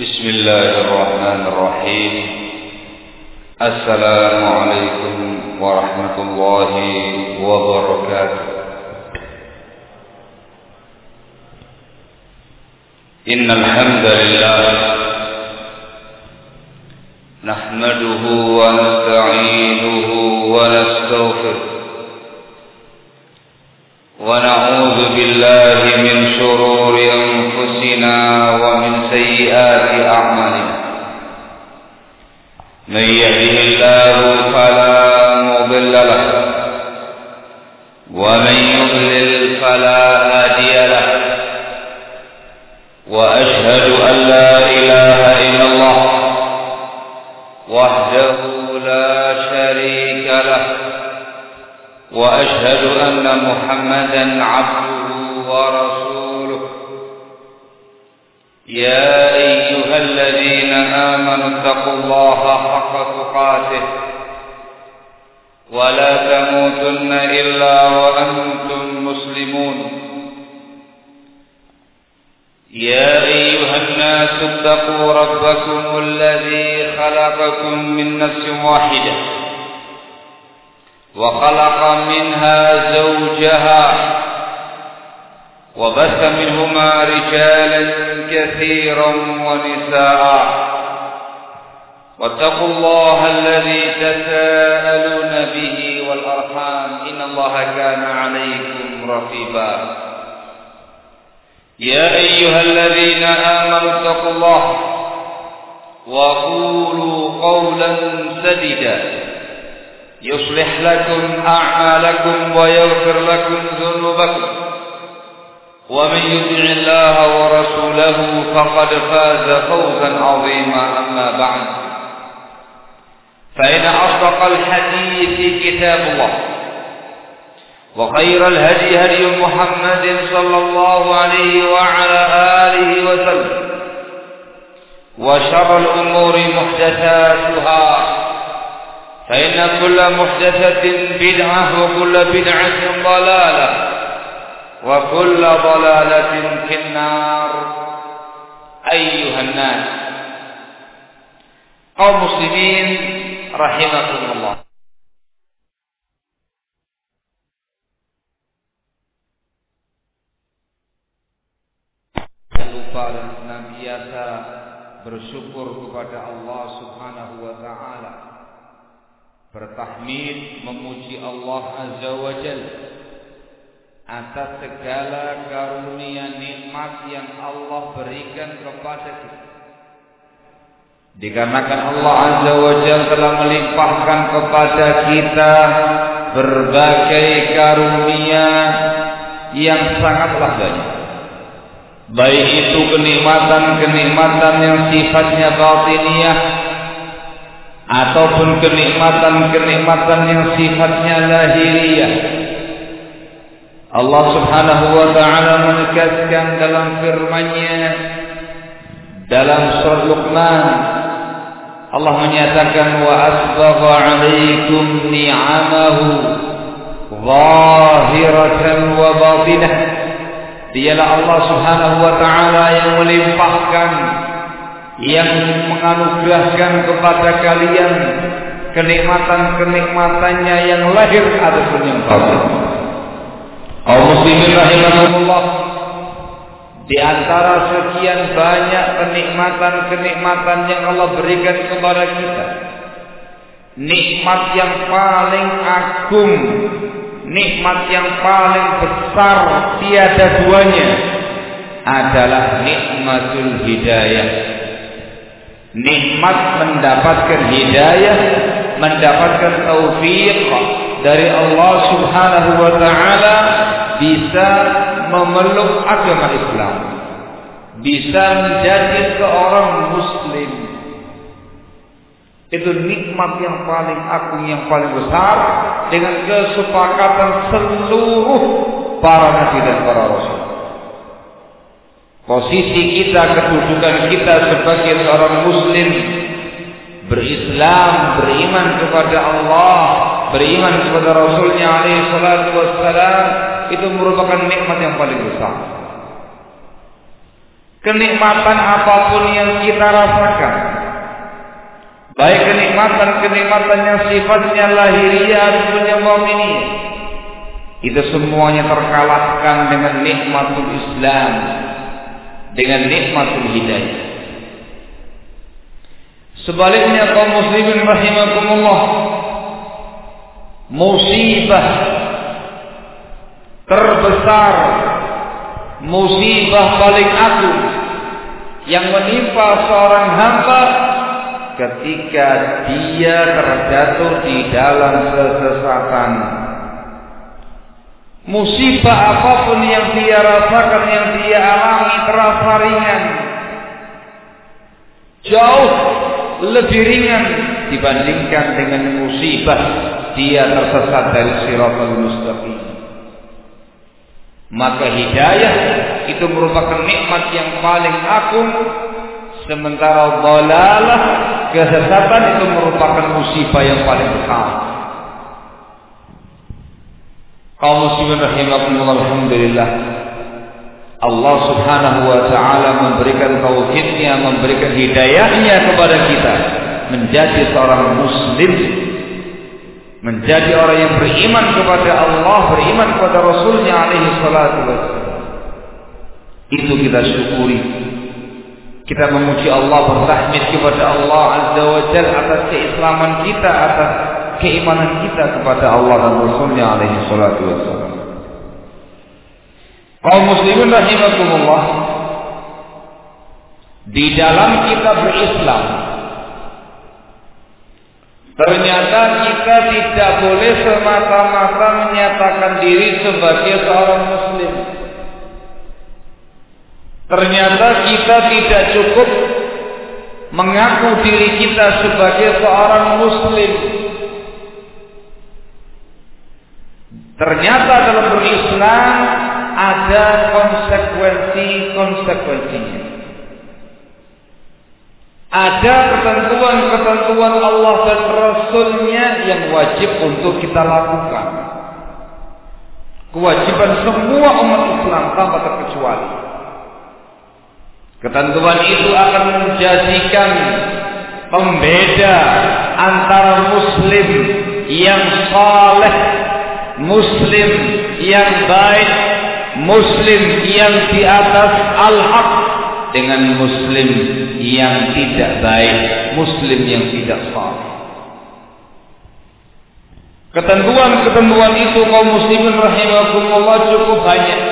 بسم الله الرحمن الرحيم. السلام عليكم ورحمة الله وبركاته. إن الحمد لله نحمده ونستعينه ونستغفره ونعوذ بالله من شرور أنفسنا ومن سيئات أعمالنا. من يهده الله فلا مضل له ومن يضلل فلا هادي له، وأشهد أن لا إله إلا الله وحده لا شريك له، وأشهد أن محمدا عبده ورسوله. يا أيها الذين آمنوا اتقوا الله حق تقاته ولا تموتن إلا وأنتم مسلمون. يا أيها الناس اتقوا ربكم الذي خلقكم من نفس واحدة وخلق منها زوجها وبث منهما رجالا كثيرا ونساء، واتقوا الله الذي تساءلون به والأرحام إن الله كان عليكم رقيبا. يا أيها الذين آمنوا اتقوا الله وقولوا قولا سديدا يصلح لكم أعمالكم ويغفر لكم ذنوبكم، ومن يطع الله ورسوله فقد فاز فوزا عظيما. أما بعد، فإن أصدق الحديث كتاب الله، وخير الهدي هدي محمد صلى الله عليه وعلى آله وسلم، وشر الأمور محدثاتها، فإن كل محدثة بدعة وكل بدعة ضلالة وكل ضلالة في النار. أيها الناس، kaum muslimin rahimakumullah. Lupa dan senantiasa bersyukur kepada Allah Subhanahu wa taala, bertahmid memuji Allah Azza wa Jalla atas segala karunia nikmat yang Allah berikan kepada kita. Dikarenakan Allah Azza wa Jalla telah melimpahkan kepada kita berbagai karunia yang sangatlah banyak, baik itu kenikmatan-kenikmatan yang sifatnya batiniyah ataupun kenikmatan-kenikmatan yang sifatnya lahiriah. Allah Subhanahu wa ta'ala menegaskan dalam firman-Nya dalam surah Luqman, Allah menyatakan wa asbagha 'alaikum ni'amahu zahiratan wa batinah. Dialah Allah Subhanahu wa ta'ala yang melimpahkan, yang menganugerahkan kepada kalian kenikmatan-kenikmatannya yang lahir ataupun yang batin. Kaum muslimin rahimakumullah, di antara sekian banyak kenikmatan-kenikmatan yang Allah berikan kepada kita, nikmat yang paling agung, nikmat yang paling besar tiada duanya adalah nikmatul hidayah. Nikmat mendapatkan hidayah, mendapatkan taufik dari Allah Subhanahu wa ta'ala, bisa memeluk agama Islam, bisa menjadi seorang muslim. Itu nikmat yang paling agung, yang paling besar, dengan kesepakatan seluruh para nabi dan para rasul. Posisi kita, kedudukan kita sebagai seorang muslim, berislam, beriman kepada Allah, beriman kepada Rasulnya alaihi salatu wassalam, itu merupakan nikmat yang paling besar. kenikmatan apapun yang kita rasakan, baik kenikmatan yang sifatnya lahiriah ataupun yang batiniyah, itu semuanya terkalahkan dengan nikmatul Islam, dengan nikmatul hidayah. Sebaliknya kaum muslimin rahimakumullah, musibah terbesar, musibah paling agung yang menimpa seorang hamba ketika dia terjatuh di dalam kesesatan. Musibah apapun yang dia rasakan, yang dia alami terasa ringan, jauh lebih ringan dibandingkan dengan musibah dia tersesat dari Shiratal Mustaqim. Maka hidayah itu merupakan nikmat yang paling agung, sementara dhalalah, kesesatan, itu merupakan musibah yang paling besar. Kaum muslimin rahimakumullah, alhamdulillah, Allah subhanahu wa ta'ala memberikan tauhidnya, memberikan hidayahnya kepada kita menjadi seorang muslim, menjadi orang yang beriman kepada Allah, beriman kepada Rasulnya alaihi salatu wassalam. Itu kita syukuri, kita memuji Allah, bertahmid kepada Allah azza wa jalla atas keislaman kita, atas keimanan kita kepada Allah dan Rasulnya alaihi salatu wassalam. Kaum muslimin rahimakumullah, di dalam kita berislam, ternyata kita tidak boleh semata-mata menyatakan diri sebagai seorang muslim. Ternyata kita tidak cukup mengaku diri kita sebagai seorang muslim. Ternyata dalam berislam ada konsekuensinya. Ada ketentuan-ketentuan Allah dan Rasulnya yang wajib untuk kita lakukan. Kewajiban semua umat Islam tanpa terkecuali. Ketentuan itu akan menjadikan pembeda antara muslim yang saleh, muslim yang baik, muslim yang di atas al-haq, dengan muslim yang tidak baik, muslim yang tidak saleh. Ketentuan-ketentuan itu kaum muslimin rahimakumullah cukup banyak.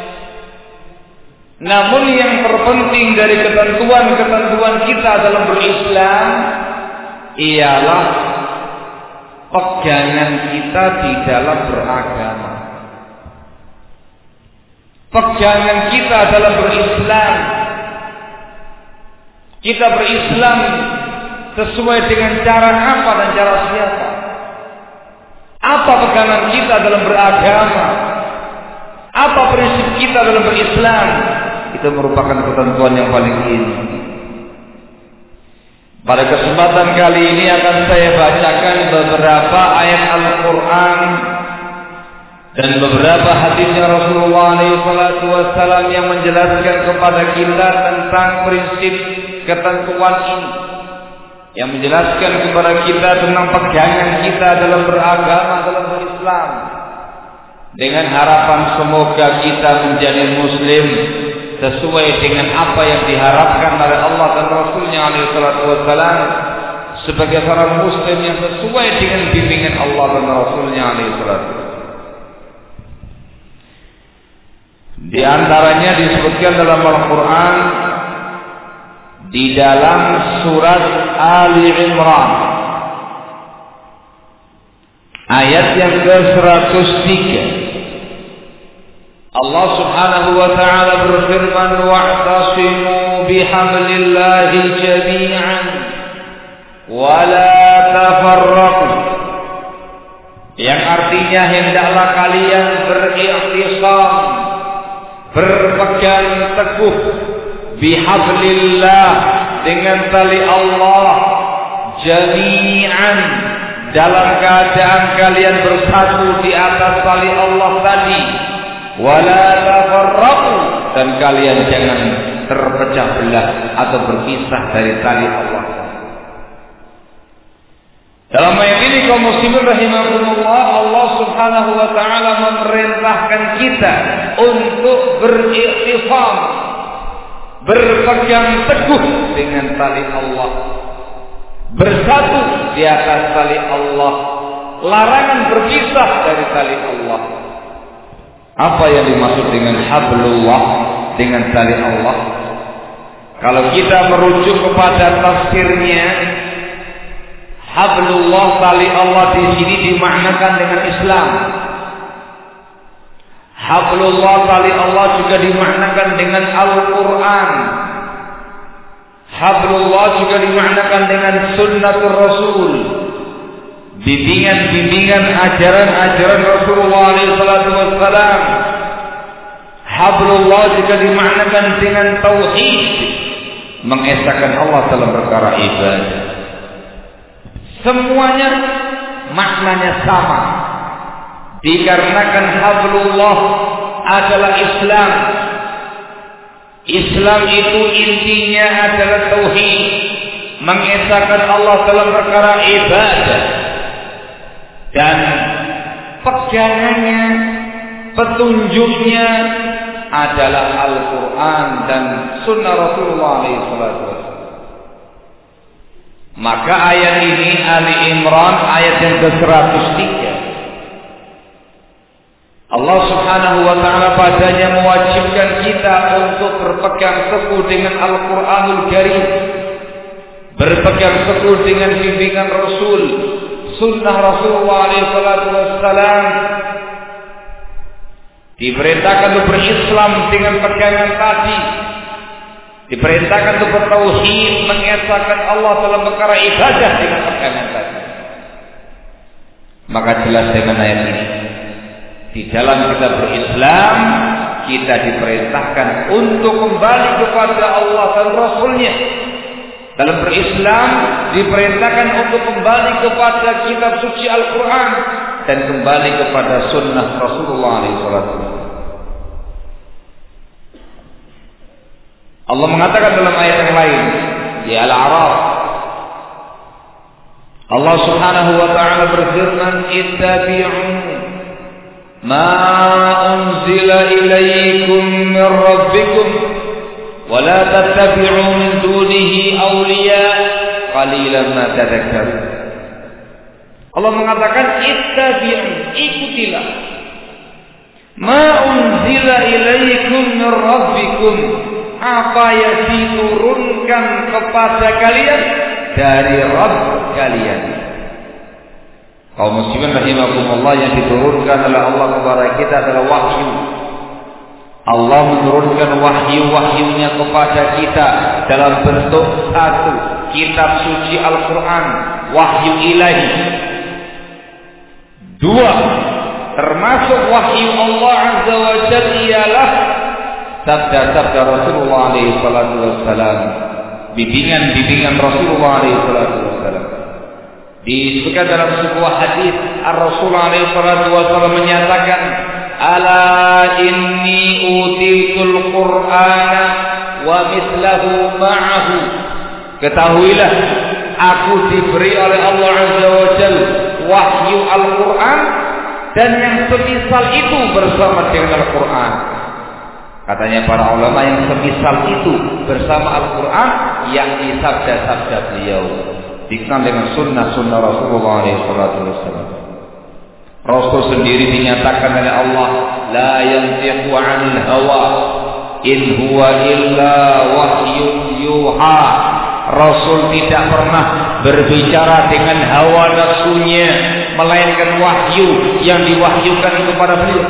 Namun yang terpenting dari ketentuan-ketentuan kita dalam berislam ialah pegangan kita di dalam beragama. Pegangan kita dalam berislam. Kita berislam sesuai dengan cara apa dan cara siapa? Apa pegangan kita dalam beragama? Apa prinsip kita dalam berislam? Itu merupakan ketentuan yang paling inti. Pada kesempatan kali ini akan saya bacakan beberapa ayat Al-Quran dan beberapa hadisnya Rasulullah SAW yang menjelaskan kepada kita tentang prinsip ketentuan ini, yang menjelaskan kepada kita tentang pegangan kita dalam beragama, dalam berislam, dengan harapan semoga kita menjadi muslim sesuai dengan apa yang diharapkan oleh Allah dan Rasulnya SAW, sebagai seorang muslim yang sesuai dengan bimbingan Allah dan Rasulnya SAW. Di antaranya disebutkan dalam Al-Quran di dalam surat Ali Imran ayat yang ke-103. Allah Subhanahu wa ta'ala berfirman, wa'tasimu bihablillahi jami'an wa la tafarraqu, yang artinya hendaklah kalian beriktisam, berpegang teguh, bihablillah, dengan tali Allah, jami'an, dalam keadaan kalian bersatu di atas tali Allah tadi, wala tafarraqu, dan kalian jangan terpecah belah atau berpisah dari tali Allah. Dalam ayat ini kaum muslimin rahimahumullah, Allah Subhanahu wa taala memerintahkan kita untuk beriktisam, berpegang teguh dengan tali Allah, bersatu di atas tali Allah, larangan berpisah dari tali Allah. Apa yang dimaksud dengan hablullah, dengan tali Allah? Kalau kita merujuk kepada tafsirnya, hablullah, tali Allah di sini dimaknakan dengan Islam. Hablullah, tali Allah juga dimaknakan dengan Al-Quran. Hablullah juga dimaknakan dengan sunnatul Rasul, bimbingan-bimbingan ajaran-ajaran Rasulullah SAW. Hablullah juga dimaknakan dengan tauhid, mengesahkan Allah dalam perkara ibadah. Semuanya maknanya sama, dikarenakan hablullah adalah Islam. Islam itu intinya adalah tauhid, mengesahkan Allah dalam perkara ibadah, dan pegangannya, petunjuknya adalah Al-Quran dan Sunnah Rasulullah SAW. Maka ayat ini Ali Imran ayat yang ke-103, Allah Subhanahu wa taala padanya mewajibkan kita untuk berpegang teguh dengan Al-Qur'anul Karim, berpegang teguh dengan bimbingan Rasul, sunnah Rasulullah SAW. Diperintahkan untuk berislam dengan pegangan tadi, diperintahkan untuk bertauhid, mengesahkan Allah dalam perkara ibadah dengan pegangan tadi. Maka jelas dengan ayat ini, di dalam kita berislam, kita diperintahkan untuk kembali kepada Allah dan Rasulnya. Dalam berislam diperintahkan untuk kembali kepada kitab suci Al-Quran dan kembali kepada sunnah Rasulullah SAW. Allah mengatakan dalam ayat yang lain di Al-A'raf, Allah Subhanahu wa taala berfirman, "Ittabi'u ma unzila ilaykum min rabbikum wa la tattabi'u min dunihi awliya qalilan ma tadhakkarun." Allah mengatakan, "Ittabi'u, ikutilah ma unzila ilaykum min rabbikum, apa yang diturunkan kepada kalian dari Rabb kalian." Kaum muslimin rahimakumullah, yang diturunkan oleh Allah kepada kita adalah wahyu. Allah menurunkan wahyu-wahyunya kepada kita dalam bentuk satu, kitab suci Al-Quran, wahyu ilahi. Dua, termasuk wahyu Allah Azza wa Jalla ialah sabda-sabda Rasulullah SAW, bimbingan-bimbingan Rasulullah SAW. Disebutkan dalam sebuah hadis, Rasulullah SAW menyatakan, "Ala inni utitul Qur'ana wa mislahu ma'ahu." Ketahuilah, aku diberi oleh Allah Azza wa Jalla wahyu Al-Quran dan yang semisal itu bersama dengan Al-Quran. Katanya para ulama, yang semisal itu bersama Al-Quran yakni sabda-sabda beliau, dikenal dengan sunnah-sunnah Rasulullah SAW. Rasul sendiri dinyatakan oleh Allah, la yantiqu 'anil hawa in huwa illa wahyun yuha. Rasul tidak pernah berbicara dengan hawa nafsunya, melainkan wahyu yang diwahyukan kepada beliau.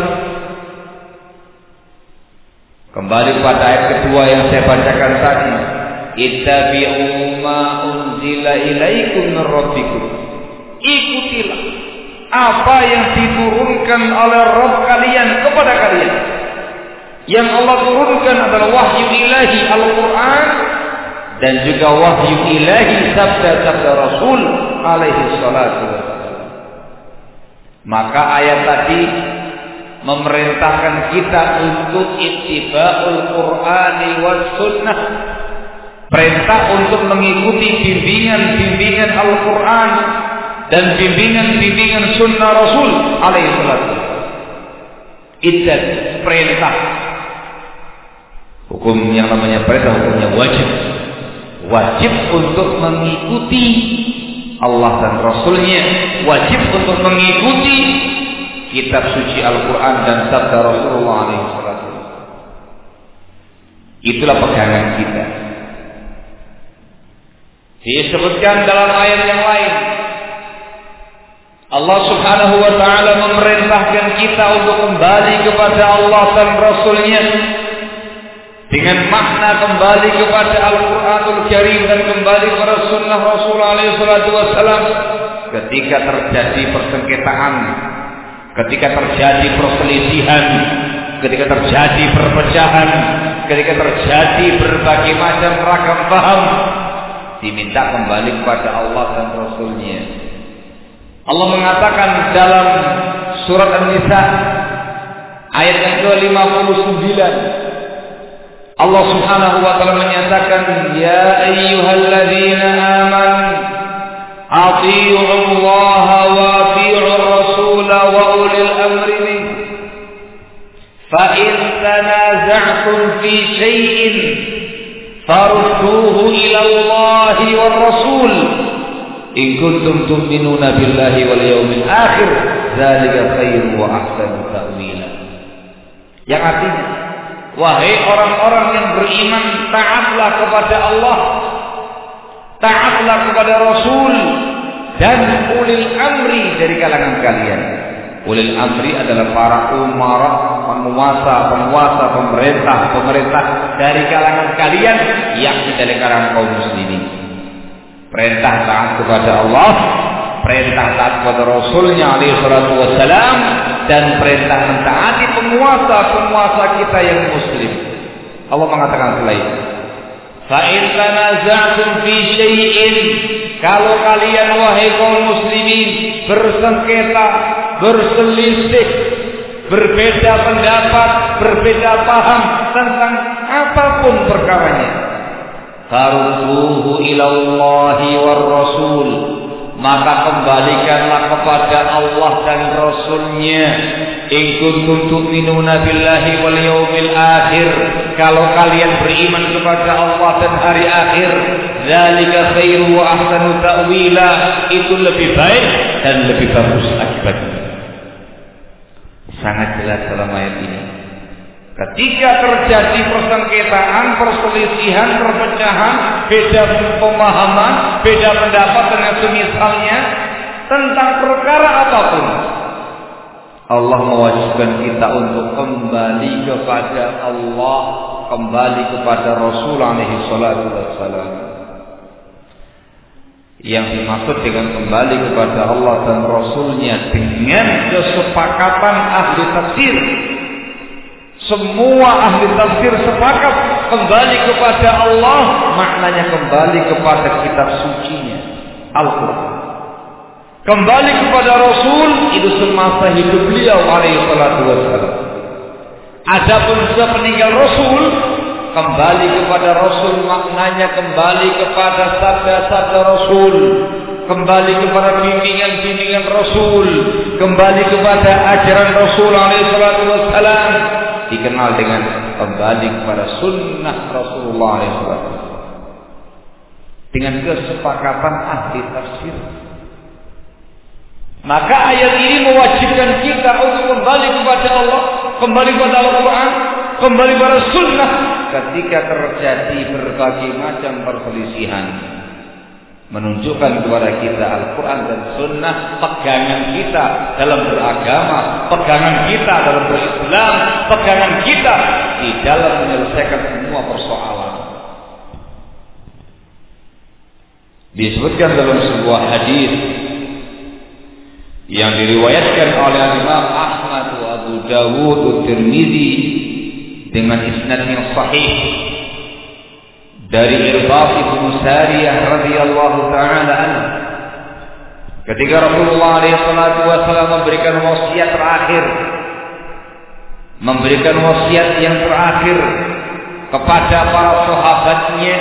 Kembali pada ayat kedua yang saya bacakan tadi, ittabi'u ma unzila ilaikum min rabbikum. Ikutilah apa yang diturunkan oleh Rabb kalian kepada kalian. Yang Allah turunkan adalah wahyu ilahi Al-Quran dan juga wahyu ilahi sabda-sabda Rasul alaihi salatu wassalam. Maka ayat tadi memerintahkan kita untuk ittiba'ul Qur'ani was sunnah. Perintah untuk mengikuti bimbingan-bimbingan Al-Quran dan bimbingan-bimbingan sunnah Rasul alaihi salatu. Itu perintah. Hukum yang namanya perintah hukumnya wajib. Wajib untuk mengikuti Allah dan Rasulnya. Wajib untuk mengikuti kitab suci Al-Quran dan sabda Rasulullah alaihi salatu. Itulah pegangan kita. Disebutkan dalam ayat yang lain, Allah subhanahu wa ta'ala memerintahkan kita untuk kembali kepada Allah dan Rasulnya dengan makna kembali kepada Al-Quranul Karim dan kembali kepada sunnah Rasul alaihi salatu wassalam ketika terjadi persengketaan, ketika terjadi perselisihan, ketika terjadi perpecahan, ketika terjadi berbagai macam ragam paham, diminta kembali kepada Allah dan Rasulnya. Allah mengatakan dalam surat An-Nisa ayat yang ke-59, Allah subhanahu wa ta'ala menyatakan, ya ayyuhalladzina amanu atii'u Allah wa atii'u Rasul wa ulil amri minkum fa in tanaza'tum fi syai'in farudduhu ila Allah war Rasul in kuntum tu'minuna billahi wal yawmil akhir dzalika khairun wa ahsanu ta'wila. Yang artinya, wahai orang-orang yang beriman, taatlah kepada Allah, taatlah kepada Rasul dan ulil amri dari kalangan kalian. Ulil amri adalah para umara, penguasa, pemerintah dari kalangan kalian, yakni dari kalangan kaum muslimin. Perintah taat kepada Allah, perintah taat kepada Rasulnya alaihi salatu wassalam, dan perintah mentaati penguasa kita yang muslim. Allah mengatakan selain, fa in tanaza'tum fi syai'in, kalau kalian wahai kaum muslimin bersengketa, berselisih, berbeda pendapat, berbeda paham tentang apapun perkaranya, farudduhu ila Allahi war Rasul, maka kembalikanlah kepada Allah dan Rasulnya. In kuntum tu'minuna billahi wal yawmil akhir, kalau kalian beriman kepada Allah dan hari akhir, dzalika khairu wa ahsanu ta'wila, itu lebih baik dan lebih bagus akibatnya. Sangat jelas dalam ayat ini. Ketika terjadi persengketaan, perselisihan, perpecahan, beda pemahaman, beda pendapat dan semisalnya tentang perkara apapun, Allah mewajibkan kita untuk kembali kepada Allah, kembali kepada Rasul alaihi salatu wassalam. Yang dimaksud dengan kembali kepada Allah dan Rasulnya dengan kesepakatan ahli tafsir. Semua ahli tafsir sepakat kembali kepada Allah, maknanya kembali kepada kitab sucinya Al-Quran. Kembali kepada Rasul itu semasa hidup beliau alaihi salatu wassalam. Adapun sepeninggal Rasul, kembali kepada Rasul maknanya kembali kepada sabda-sabda Rasul, kembali kepada bimbingan-bimbingan Rasul, kembali kepada ajaran Rasul alaihi salatu wassalam, dikenal dengan kembali kepada sunnah Rasulullah alaihi salatu wassalam. Dengan kesepakatan ahli tafsir, maka ayat ini mewajibkan kita untuk kembali kepada Allah, kembali kepada Al-Quran, kembali kepada sunnah ketika terjadi berbagai macam perselisihan. Menunjukkan kepada kita Al-Quran dan sunnah, pegangan kita dalam beragama, pegangan kita dalam berislam, pegangan kita di dalam menyelesaikan semua persoalan. Disebutkan dalam sebuah hadis yang diriwayatkan oleh Imam Ahmad wa Abu Dawud wa Tirmidzi dengan isnad yang sahih dari Irbad bin Sariyah radhiyallahu taala anhu, ketika Rasulullah alaihi salatu wasallam memberikan wasiat terakhir memberikan wasiat yang terakhir kepada para sahabatnya.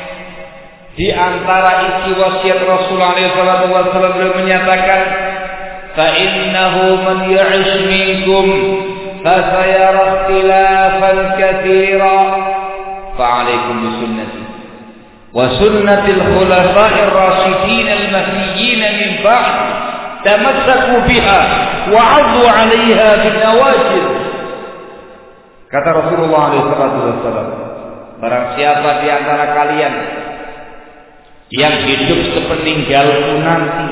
Di antara isi wasiat Rasulullah SAW beliau menyatakan, fa innahu man ya'ish minkum fasayara ikhtilafan katsira fa 'alaikum bisunnati wa sunnatil khulafa'ir rasyidin al-mahdiyyin min ba'd tamassaku biha wa 'addu 'alayha bin nawajid. Kata Rasulullah SAW, barang siapa di antara kalian yang hidup sepeninggalku nanti,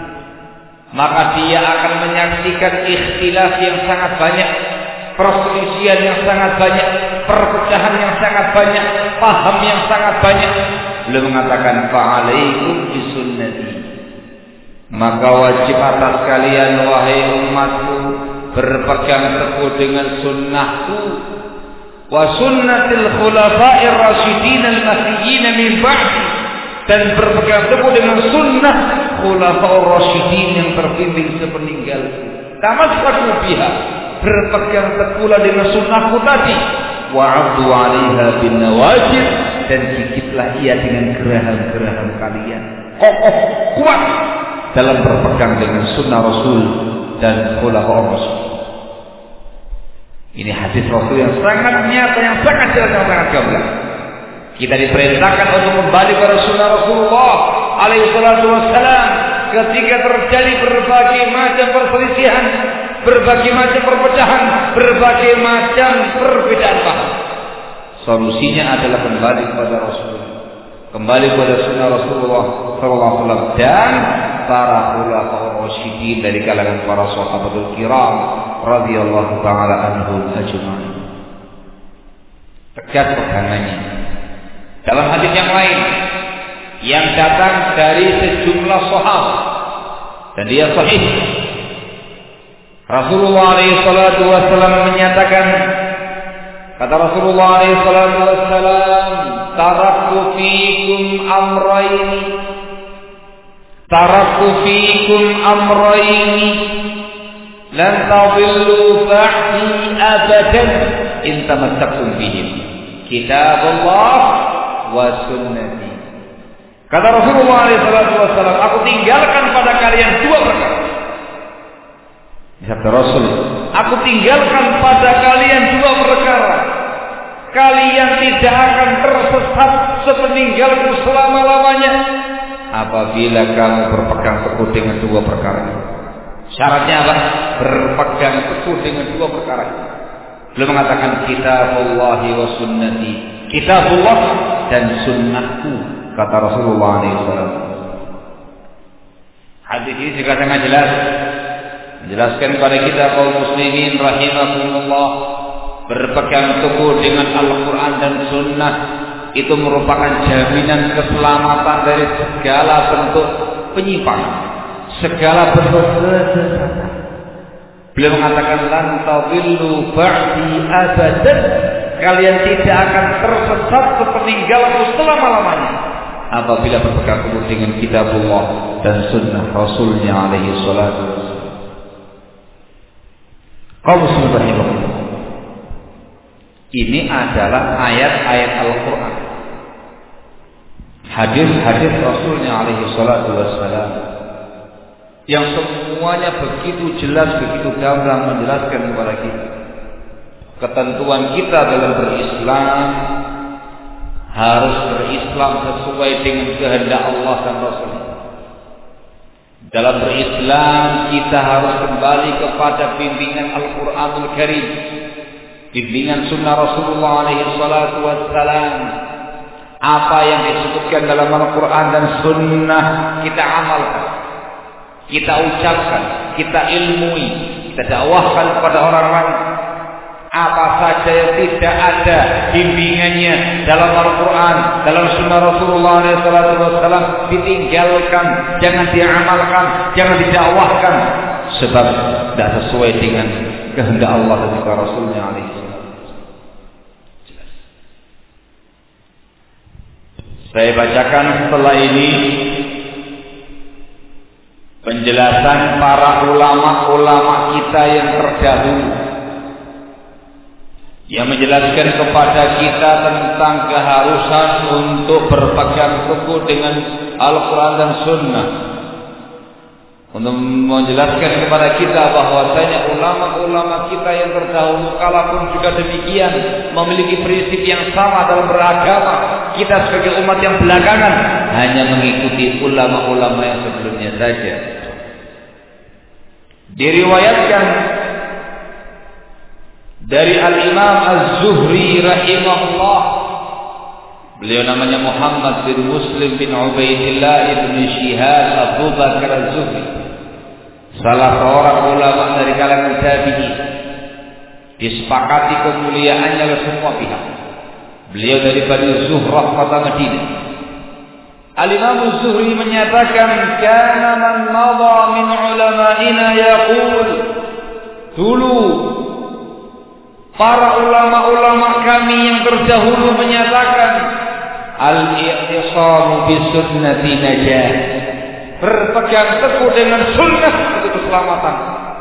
maka dia akan menyaksikan ikhtilaf yang sangat banyak, perselisihan yang sangat banyak, perpecahan yang sangat banyak, paham yang sangat banyak. Beliau mengatakan, fa'alaikum bisunnati, maka wajib atas kalian wahai umatku berpegang teguh dengan sunnahku, wa sunnatil khulafa'ir rasyidin al-mahdiyyin min ba'di, dan berpegang teguh dengan sunnah khulafa'ur rasyidin yang terbimbing sepeninggalku. Tamassaku biha, berpegang teguhlah dengan sunnahku tadi, wa 'addu 'alaiha bin nawajid, dan gigitlah ia dengan geraham-geraham kalian. Kokoh kuat dalam berpegang dengan sunnah Rasul dan khulafa'ur rasyidin. Ini hadis Rasul yang sangat nyata, yang sangat jelas, yang sangat gamblang. Kita diperintahkan untuk kembali kepada sunnah Rasulullah SAW ketika terjadi berbagai macam perselisihan, berbagai macam perpecahan, berbagai macam perbedaan paham. Solusinya adalah kembali kepada Rasulullah, kembali kepada sunnah Rasulullah SAW dan para khulafa'ur rasyidin dari kalangan para sahabatul kiram radhiyallahu ta'ala anhum ajma'in. Tegas pegangannya. Dalam hadis yang lain yang datang dari sejumlah sahabat dan dia sahih, Rasulullah SAW menyatakan, kata Rasulullah SAW, taraktu fiikum amrayni lan tadillu ba'di abadan in tamassaktum bihim, kitabullah wa sunnati. Kata Rasulullah SAW, aku tinggalkan pada kalian dua perkara. Sabda Rasul, aku tinggalkan pada kalian dua perkara. Kalian tidak akan tersesat sepeninggalku selama-lamanya apabila kamu berpegang teguh dengan dua perkara. Syaratnya apa? Berpegang teguh dengan dua perkara. Beliau mengatakan kitabullah wa sunnati, kitabullah dan sunnahku, kata Rasulullah SAW. Hadis ini juga sangat jelas menjelaskan kepada kita kaum muslimin rahimakumullah, berpegang teguh dengan Al-Quran dan Sunnah itu merupakan jaminan keselamatan dari segala bentuk penyimpangan, segala bentuk kesesatan. Beliau mengatakan lan tadillu ba'di abadan, kalian tidak akan tersesat sepeninggalku selama-lamanya apabila berpegang teguh dengan kitabullah dan sunnah Rasulnya alaihi salatu wassalam. Kaum muslimin rahimahullah, ini adalah ayat-ayat Al-Quran, hadis-hadis Rasulnya alaihi salatu wassalam, yang semuanya begitu jelas, begitu gamblang menjelaskan kepada kita ketentuan kita dalam berislam. Harus berislam sesuai dengan kehendak Allah dan Rasul. Dalam berislam kita harus kembali kepada bimbingan Al-Quranul Karim, bimbingan sunnah Rasulullah alaihi salatu wassalam. Apa yang disebutkan dalam Al-Quran dan sunnah kita amalkan, kita ucapkan, kita ilmui, kita dakwahkan kepada orang lain. Apa saja yang tidak ada bimbingannya dalam Al-Quran, dalam sunnah Rasulullah SAW, ditinggalkan, jangan diamalkan, jangan didakwahkan, sebab tidak sesuai dengan kehendak Allah dan juga Rasulnya alaihi. Saya bacakan setelah ini penjelasan para ulama-ulama kita yang terdahulu yang menjelaskan kepada kita tentang keharusan untuk berpegang teguh dengan Al-Quran dan Sunnah, untuk menjelaskan kepada kita bahwasanya ulama-ulama kita yang terdahulu kala pun juga demikian, memiliki prinsip yang sama dalam beragama. Kita sebagai umat yang belakangan hanya mengikuti ulama-ulama yang sebelumnya saja. Diriwayatkan dari Al-Imam Az-Zuhri rahimahullah, beliau namanya Muhammad bin Muslim bin Ubaidillah ibn Shihab Abu Bakar Az-Zuhri, salah seorang ulama dari kalangan tabi'in, disepakati kemuliaannya oleh semua pihak. Beliau dari Bani Zuhrah kota Madinah. Al-Imam Az-Zuhri menyatakan, kana man madha min ulama'ina yaqul, dulu para ulama-ulama kami yang terdahulu menyatakan, al-i'tisamu bi sunnati najah, berpegang teguh dengan sunnah itu keselamatan.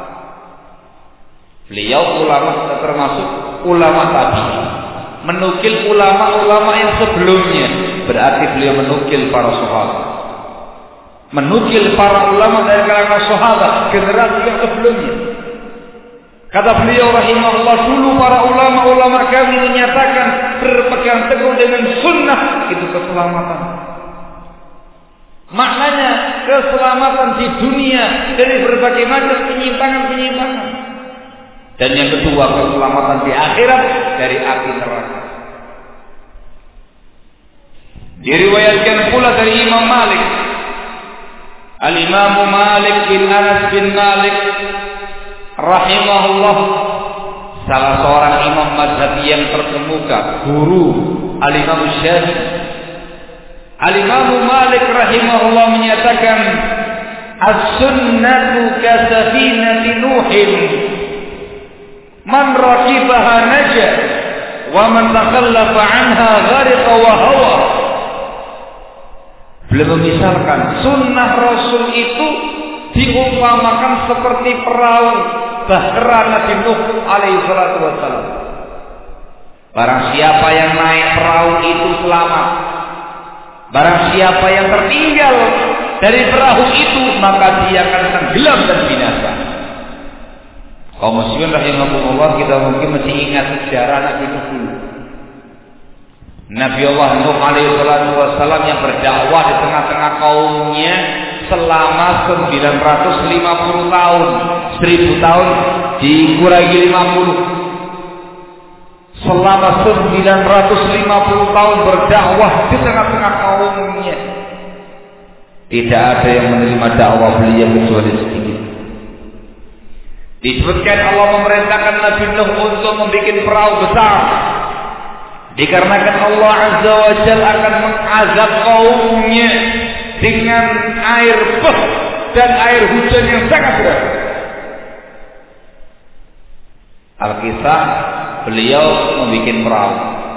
Beliau ulama termasuk ulama tabi'in, menukil ulama-ulama yang sebelumnya, berarti beliau menukil para sahabat, menukil para ulama dari kalangan sahabat generasi yang sebelumnya. Kata beliau rahimahullah, dulu para ulama-ulama kami menyatakan berpegang teguh dengan sunnah itu keselamatan. Maknanya keselamatan di dunia dari berbagai macam penyimpangan-penyimpangan. Dan yang kedua, keselamatan di akhirat dari api neraka. Diriwayatkan pula dari Imam Malik, Al-Imam Malik bin Anas bin Malik rahimahullah, salah seorang imam mazhab yang terkemuka, guru Al-Imam Syafi'i. Al-Imam Malik rahimahullah menyatakan, as-sunnatu kasafinati Nuhin, man rakibaha naja, wa man takhallafa anha ghariqa wa hawa. Beliau memisalkan sunnah Rasul itu diumpamakan seperti perahu bahtera Nabi Nuh alaihi salatu wassalam. Barang siapa yang naik perahu itu selamat. Barang siapa yang tertinggal dari perahu itu, maka dia akan tenggelam dan binasa. Kaum muslimin rahimahumullah, kita mungkin masih ingat sejarah Nabi Nuh dulu. Nabi Allah Nuh alaihi salatu wassalam yang berdakwah di tengah-tengah kaumnya selama 950 tahun. 1000 tahun dikurangi 50. Selama 950 tahun berdakwah di tengah-tengah kaumnya. Tidak ada yang menerima dakwah beliau kecuali sedikit. Disebutkan Allah memerintahkan Nabi Nuh untuk membuat perahu besar, dikarenakan Allah Azza wa Jalla akan mengazab kaumnya dengan air bah dan air hujan yang sangat berat. Al-Kisah, beliau membuat perahu.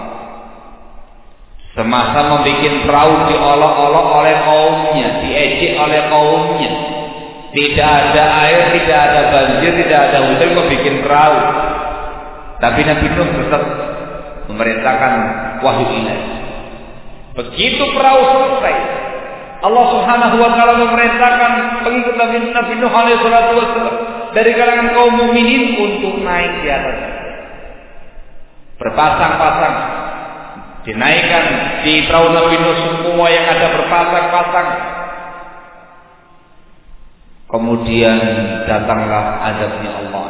Semasa membuat perahu diolok-olok oleh kaumnya, diejek oleh kaumnya. Tidak ada air, tidak ada banjir, tidak ada hujan, membuat perahu. Tapi Nabi Nuh tetap memerintahkan wahyu ilahi. Begitu perahu selesai, Allah Subhanahu wa taala memerintahkan pengikut Nabi Nuh alaihi salatu wasallam dari kalangan kaum mukminin untuk naik di atas. Berpasang-pasang dinaikkan di perahu Nabi Nuh, semua yang ada berpasang-pasang. Kemudian datanglah azabnya Allah.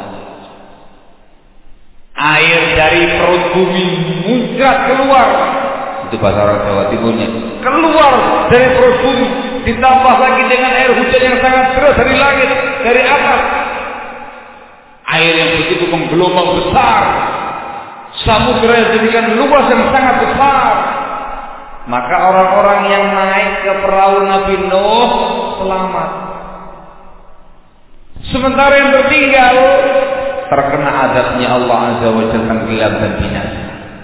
Air dari perut bumi muncrat keluar. Itu bahasa orang Jawa Timurnya. Keluar dari perut bumi, ditambah lagi dengan air hujan yang sangat deras dari langit, dari atas. Air yang begitu menggelombang besar, samudera yang demikian luas yang sangat besar. Maka orang-orang yang naik ke perahu Nabi Nuh selamat. Sementara yang tertinggal terkena azabnya Allah Azza wa Jalla, tenggelam dan binasa.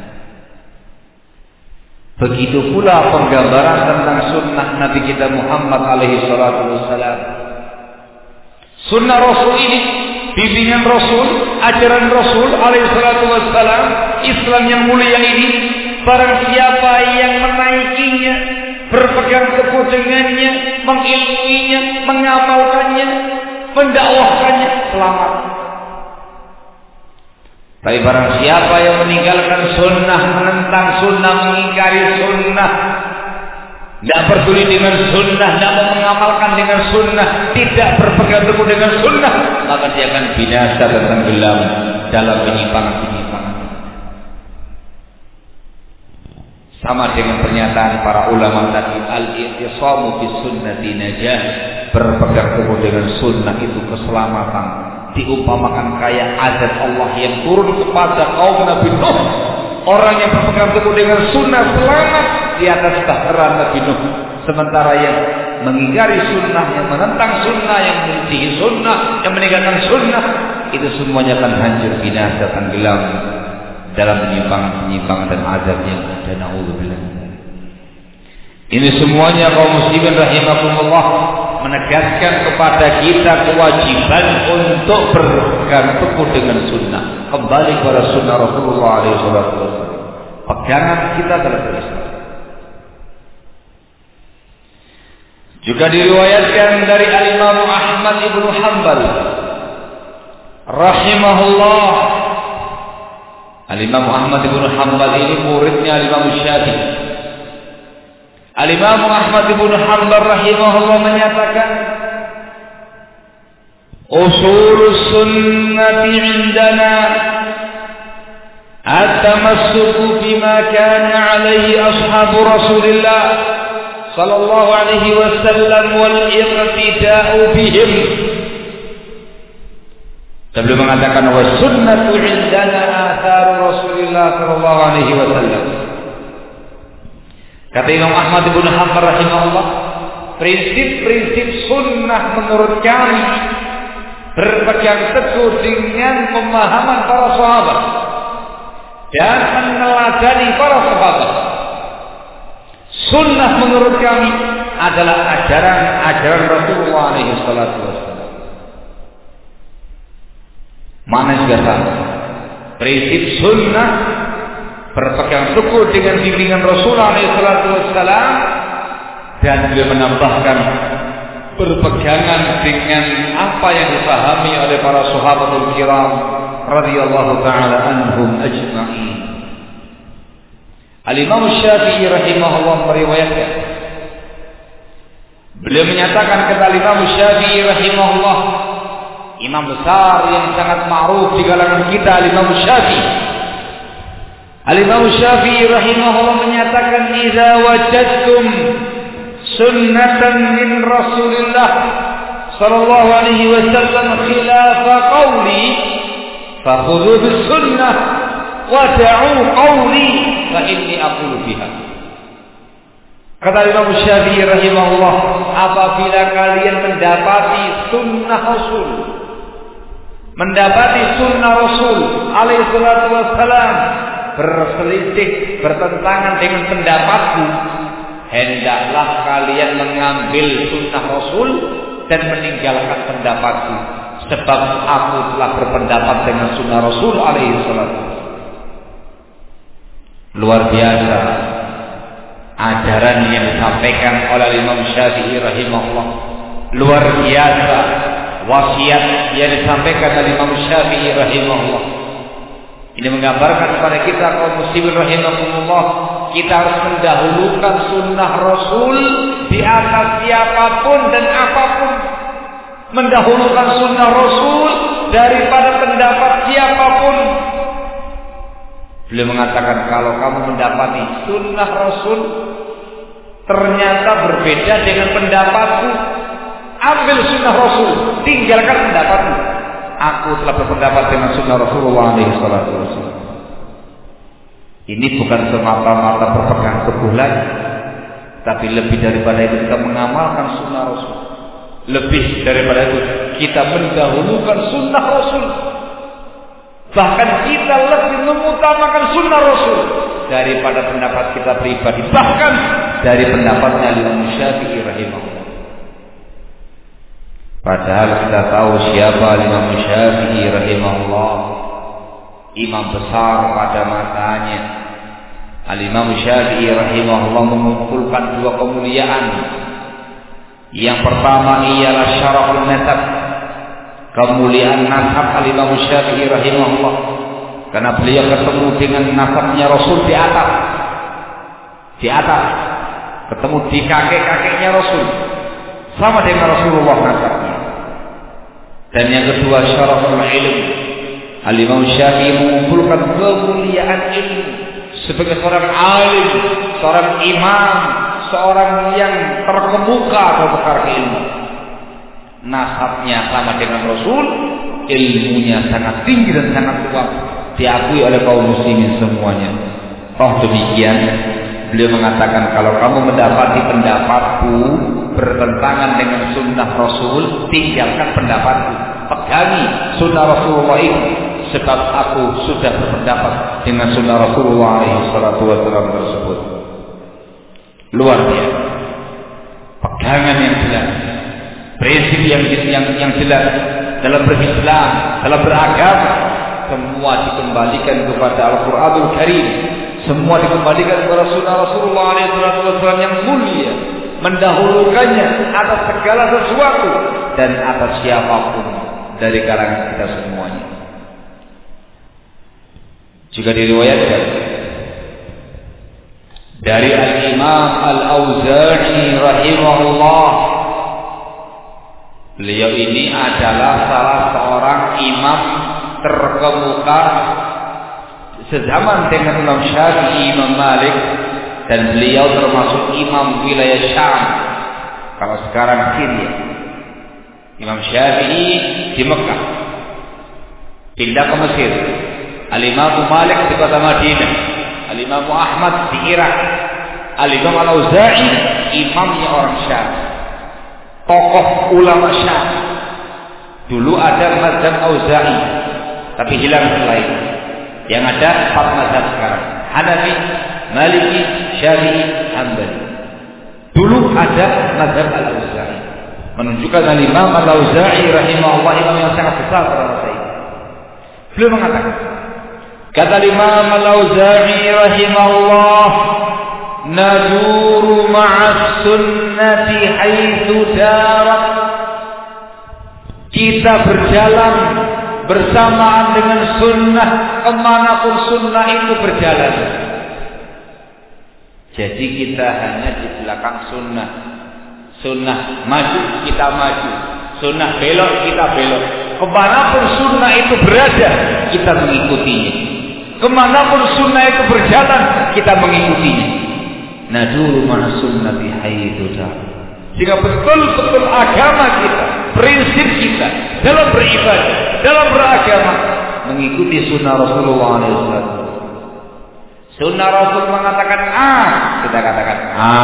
Begitu pula penggambaran tentang sunnah Nabi kita Muhammad alaihi salatu wassalam. Sunnah Rasul ini bimbingan Rasul, ajaran Rasul alaihi salatu wassalam, Islam yang mulia ini, barang siapa yang menaikinya, berpegang teguh dengannya, mengilmuinya, mengamalkannya, mendakwahkannya, selamat. Tapi barang siapa yang meninggalkan sunnah, menentang sunnah, mengingkari sunnah, tidak peduli dengan sunnah, tidak mau mengamalkan dengan sunnah, tidak berpegang teguh dengan sunnah, maka dia akan binasa dan tenggelam dalam penyimpangan-penyimpangan. Sama dengan pernyataan para ulama tadi, al-i'tisamu bis sunnati najah, berpegang teguh dengan sunnah itu keselamatan. Diumpamakan kayak azab Allah yang turun kepada kaum Nabi Nuh. Orang yang berpegang teguh dengan sunnah selamat di atas bahtera Nabi Nuh. Sementara yang mengingkari sunnah, yang menentang sunnah, yang menyisihi sunnah, yang meninggalkan sunnah, itu semuanya akan hancur binasa, tenggelam dalam penyimpangan-penyimpangan dan azab yang ada. Na'udzubillah. Ini semuanya kaum muslimin rahimakumullah menegaskan kepada kita kewajiban untuk berpegang teguh dengan sunnah, kembali kepada sunnah Rasulullah SAW. Pegangan kita dalam Islam. Juga diriwayatkan dari Al-Imam Ahmad ibn Hanbal rahimahullah. Al-Imam Ahmad ibn Hanbal ini muridnya Al-Imam Syafi'i. Al-Imam Ahmad ibn Hanbal rahimahullah menyatakan, usulus sunnati indana at-tamassuku bima kana alaihi ashabu Rasulillah sallallahu alaihi wasallam wal iqtida'u bihim. Sebelum mengatakan wa sunnatu indana atharu Rasulillah sallallahu alaihi wasallam, kata Imam Ahmad ibn Hanbal rahimahullah, prinsip-prinsip sunnah menurut kami berpegang teguh dengan pemahaman para sahabat dan meneladani para sahabat. Sunnah menurut kami adalah ajaran Rasulullah alaihi salatu wassalam. Mana juga sama. Prinsip sunnah berpegang teguh dengan bimbingan Rasulullah SAW, dan beliau menambahkan berpegangan dengan apa yang dipahami oleh para sahabatul kiram radhiyallahu taala anhum ajma'in. Al-Imam Syafi'i rahimahullah meriwayatkan, beliau menyatakan kata Al-Imam Syafi'i rahimahullah, imam besar yang sangat ma'ruf di kalangan kita, Al-Imam Syafi'i. Al-Imam Syafi'i rahimahullah menyatakan, idza wajadtum sunnatan min Rasulillah sallallahu alaihi wasallam khilafa qawli fakhudhu bis sunnah wa da'u qawli fa inni aqulu biha. Kata Imam Syafi'i rahimahullah, apabila kalian mendapati sunnah Rasul, mendapati sunnah Rasul alaihi salatu wassalam berselisih, bertentangan dengan pendapatku, hendaklah kalian mengambil sunnah Rasul dan meninggalkan pendapatku, sebab aku telah berpendapat dengan sunnah Rasul alaihi salatu. Luar biasa ajaran yang disampaikan oleh Imam Syafi'i rahimahullah. Luar biasa wasiat yang disampaikan oleh Imam Syafi'i rahimahullah. Ini menggambarkan kepada kita kaum muslimin rahimahumullah, kita harus mendahulukan sunnah Rasul di atas siapapun dan apapun. Mendahulukan sunnah Rasul daripada pendapat siapapun. Beliau mengatakan, kalau kamu mendapati sunnah Rasul ternyata berbeda dengan pendapatku, ambil sunnah Rasul, tinggalkan pendapatku. Aku telah berpendapat dengan sunnah Rasulullah SAW. Ini bukan semata-mata berpegang teguh lagi, tapi lebih daripada itu kita mengamalkan sunnah Rasul. Lebih daripada itu kita mendahulukan sunnah Rasul. Bahkan kita lebih mengutamakan sunnah Rasul daripada pendapat kita pribadi, bahkan dari pendapatnya Imam Syafi'i rahimahullah. Padahal kita tahu siapa Imam Syafi'i rahimahullah, imam besar pada masanya. Al-Imam Syafi'i rahimahullah mengumpulkan dua kemuliaan. Yang pertama ialah syarafun nasab, kemuliaan nasab Al-Imam Syafi'i rahimahullah, karena beliau ketemu dengan nasabnya Rasul di atas, ketemu di kakek-kakeknya Rasul, sama dengan Rasulullah nasabnya. Dan yang kedua syaraful ilm, Al-Imam Syafi'i mengumpulkan kemuliaan ilmu sebagai seorang alim, seorang imam, seorang yang terkemuka atau perkara ilmu. Nasabnya sama dengan Rasul, ilmunya sangat tinggi dan sangat kuat, diakui oleh kaum muslimin semuanya. Oh demikian, beliau mengatakan kalau kamu mendapati pendapatku bertentangan dengan sunnah Rasul, tinggalkan pendapatku, pegangi sunnah Rasulullah itu, sebab aku sudah berpendapat dengan sunnah Rasulullah SAW tersebut. Luar biasa, pegangan yang jelas, prinsip yang jelas dalam berislam, dalam beragama, semua dikembalikan kepada Al-Quranul Karim, semua dikembalikan kepada sunnah Rasulullah SAW yang mulia, mendahulukannya atas segala sesuatu dan atas siapapun dari kalangan kita semuanya. Juga diriwayatkan dari Al-Imam Al-Auza'i rahimahullah, beliau ini adalah salah seorang imam terkemuka sezaman dengan Imam Syafi'i, Imam Malik, dan beliau termasuk imam wilayah Syam, kalau sekarang Syria. Imam Syafi'i di Mekah, pindah ke Mesir. Al-Imam Malik di kota Madinah, Al-Imam Ahmad di Irak, Al-Imam Al-Auza'i imamnya orang Syam, tokoh ulama Syam. Dulu ada mazhab Auza'i, tapi hilang setelah itu. Yang ada 4 mazhab sekarang: Hanafi, Maliki, Syafi'i, Hambali. Dulu ada mazhab Al-Auza'i, menunjukkan Al-Imam Al-Auza'i rahimahullah imam yang sangat besar pada masa itu. Beliau mengatakan, kata Imam Al-Auza'i rahimahullah, najuru ma'as sunnati haitsu darat. Kita berjalan bersamaan dengan sunnah kemanapun sunnah itu berjalan. Jadi kita hanya di belakang sunnah. Sunnah maju, kita maju. Sunnah belok, kita belok. Kemanapun sunnah itu berada, kita mengikutinya. Kemanapun sunnah itu berjalan, kita mengikutinya. Naduru ma'as sunnati haitsu darat. Jika betul-betul agama kita, prinsip kita dalam beribadah, dalam beragama, mengikuti sunnah Rasulullah SAW. Sunnah Rasul mengatakan A, kita katakan A.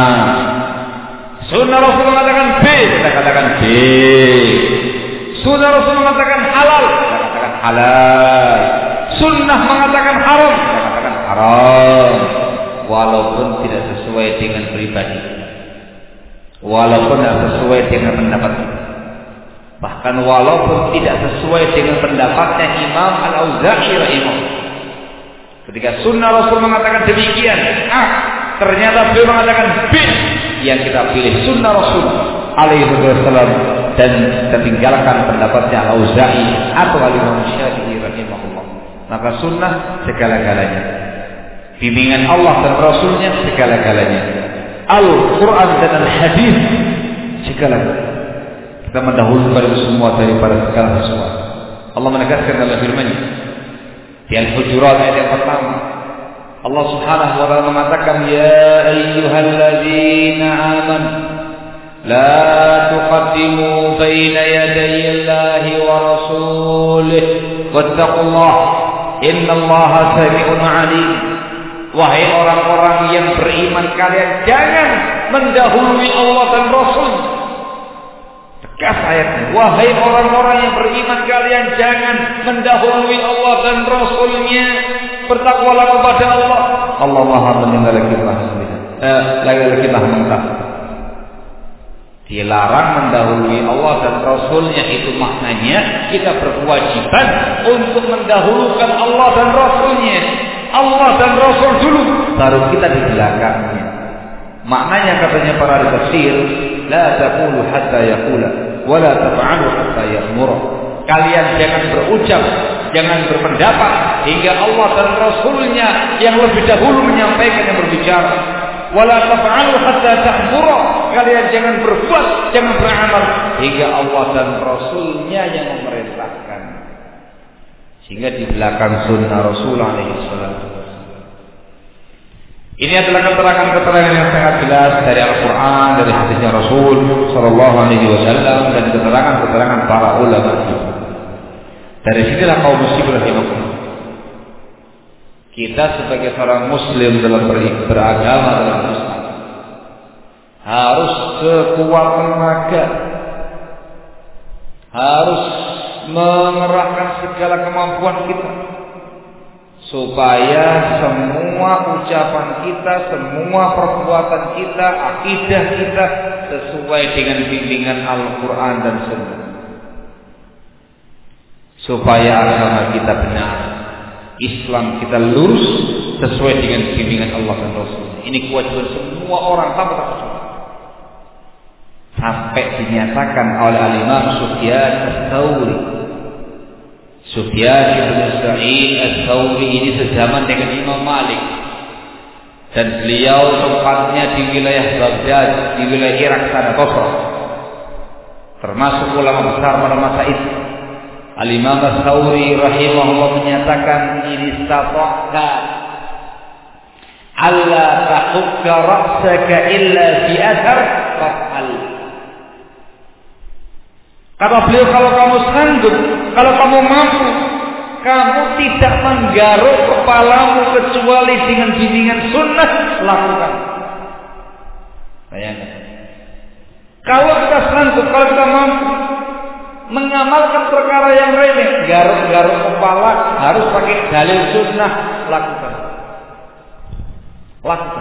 Sunnah Rasul mengatakan B, kita katakan B. Sunnah Rasul mengatakan halal, kita katakan halal. Sunnah mengatakan haram, kita katakan haram. Walaupun tidak sesuai dengan pribadi, walaupun tidak sesuai dengan pendapat, bahkan walaupun tidak sesuai dengan pendapatnya Imam Al-Auza'i rahimahullah. Ketika sunnah Rasul mengatakan demikian A, ternyata beliau mengatakan B, yang kita pilih sunnah Rasul alaihi wasallam dan kita tinggalkan pendapatnya Al-Auza'i atau Al-Imam Syafi'i rahimahullah. Maka sunnah segala-galanya, bimbingan Allah dan Rasulnya segala-galanya, Al-Quran dan Al-Hadis segala-galanya. Kita mendahulukan itu semua daripada segala sesuatu. Allah menegaskan dalam firman-Nya di Al-Hujurat ayat yang pertama, Allah Subhanahu wa taala mengatakan, ya ayyuhalladzina amanu la tuqaddimu baina yaday Allahi wa rasulih wattaqullaha innallaha sami'un 'alim. Wahai orang-orang yang beriman, kalian jangan mendahului Allah dan Rasul. Tegas ayatnya. Wahai orang-orang yang beriman, kalian jangan mendahului Allah dan Rasulnya. Bertakwalah kepada Allah. Allah Maha mendengar kita, lagi kita mengetahui. Dilarang mendahului Allah dan Rasulnya, itu maknanya kita berkewajiban untuk mendahulukan Allah dan Rasulnya. Allah dan Rasul dulu, baru kita di belakangnya. Maknanya katanya para tafsir, la taqulu hatta yaqula wa la taf'alu hatta ya'mura. Kalian jangan berucap, jangan berpendapat hingga Allah dan Rasulnya yang lebih dahulu menyampaikan yang berbicara. Wala taf'alu hatta ta'mura. Kalian jangan berbuat, jangan beramal hingga Allah dan Rasulnya yang memerintahkan. Sehingga di belakang sunnah Rasulullah SAW. Ini adalah keterangan-keterangan yang sangat jelas dari Al-Quran, dari hadisnya Rasul Sallallahu Alaihi Wasallam, dan keterangan-keterangan para ulama. Dari sinilah kaum muslimin rahimahullah. Kita sebagai seorang Muslim dalam beragama dalam Islam harus sekuat tenaga, harus mengerahkan segala kemampuan kita supaya semua ucapan kita, semua perbuatan kita, akidah kita sesuai dengan bimbingan Al-Quran dan Sunnah, supaya agama kita benar, Islam kita lurus sesuai dengan bimbingan Allah dan Rasul. Ini kewajiban semua orang tanpa terkecuali. Sampai dinyatakan oleh Al-Imam Sufyan Ats-Tsauri. Sufyan bin Sa'id Ats-Tsauri ini sezaman dengan Imam Malik, dan beliau tempatnya di wilayah Baghdad, di wilayah Irak sana, Basrah. Termasuk ulama besar pada masa itu. Al-Imam Ats-Tsauri rahimahullah menyatakan, ini stata'ka alla tahukka ra'saka illa fi athar fa'al. Kata beliau, kalau kamu sanggup, kalau kamu mampu, kamu tidak menggaruk kepalamu kecuali dengan bimbingan sunnah, lakukan. Bayangkan. Kalau kita sanggup, kalau kita mampu mengamalkan perkara yang remeh, garuk-garuk kepala, harus pakai dalil sunnah, lakukan. Lakukan.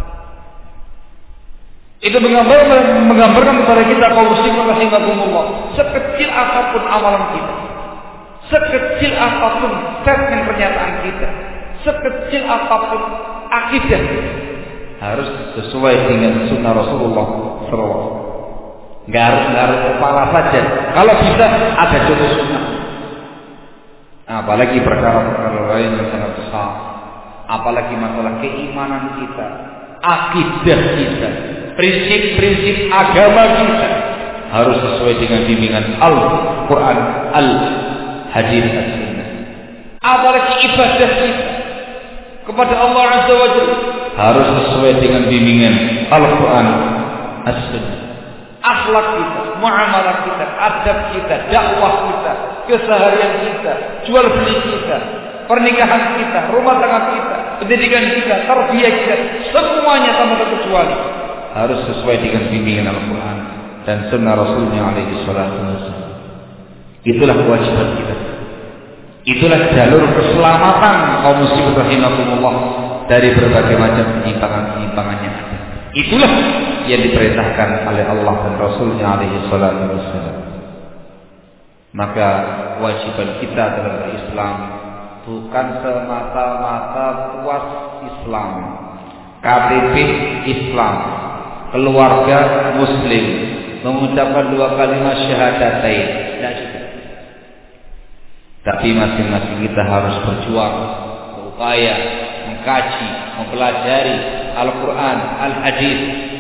Itu menggambarkan kepada kita kaum muslimin rahimahumullah, sekecil apapun amalan kita, sekecil apapun statement pernyataan kita, sekecil apapun akidah, harus sesuai dengan sunnah Rasulullah SAW. Garuk-garuk kepala saja, kalau bisa ada contoh sunnah. Apalagi perkara-perkara lain yang sangat besar, apalagi masalah keimanan kita, akidah kita, prinsip-prinsip agama kita harus sesuai dengan bimbingan Al-Quran, Al-Hadis, As-Sunnah. Apalagi ibadah kita kepada Allah Azza wa Jalla harus sesuai dengan bimbingan Al-Quran, As-Sunnah. Akhlak kita, muamalah kita, adab kita, dakwah kita, keseharian kita, jual beli kita, pernikahan kita, rumah tangga kita, pendidikan kita, tarbiyah kita, semuanya tanpa terkecuali harus sesuai dengan bimbingan Al-Quran dan sunnah Rasulnya alaihi salatu wassalam. Itulah kewajiban kita. Itulah jalur keselamatan kaum muslimin rahimahumullah dari berbagai macam penyimpangan-penyimpangan yang ada. Itulah yang diperintahkan oleh Allah dan Rasulnya alaihi salatu wassalam. Maka kewajiban kita dalam berislam bukan semata-mata puas Islam, KTP Islam, keluarga Muslim, mengucapkan 2 kalimat syahadatain, tidak cukup. Tapi masing-masing kita harus berjuang, berupaya, mengkaji, mempelajari Al-Quran, Al-Hadis,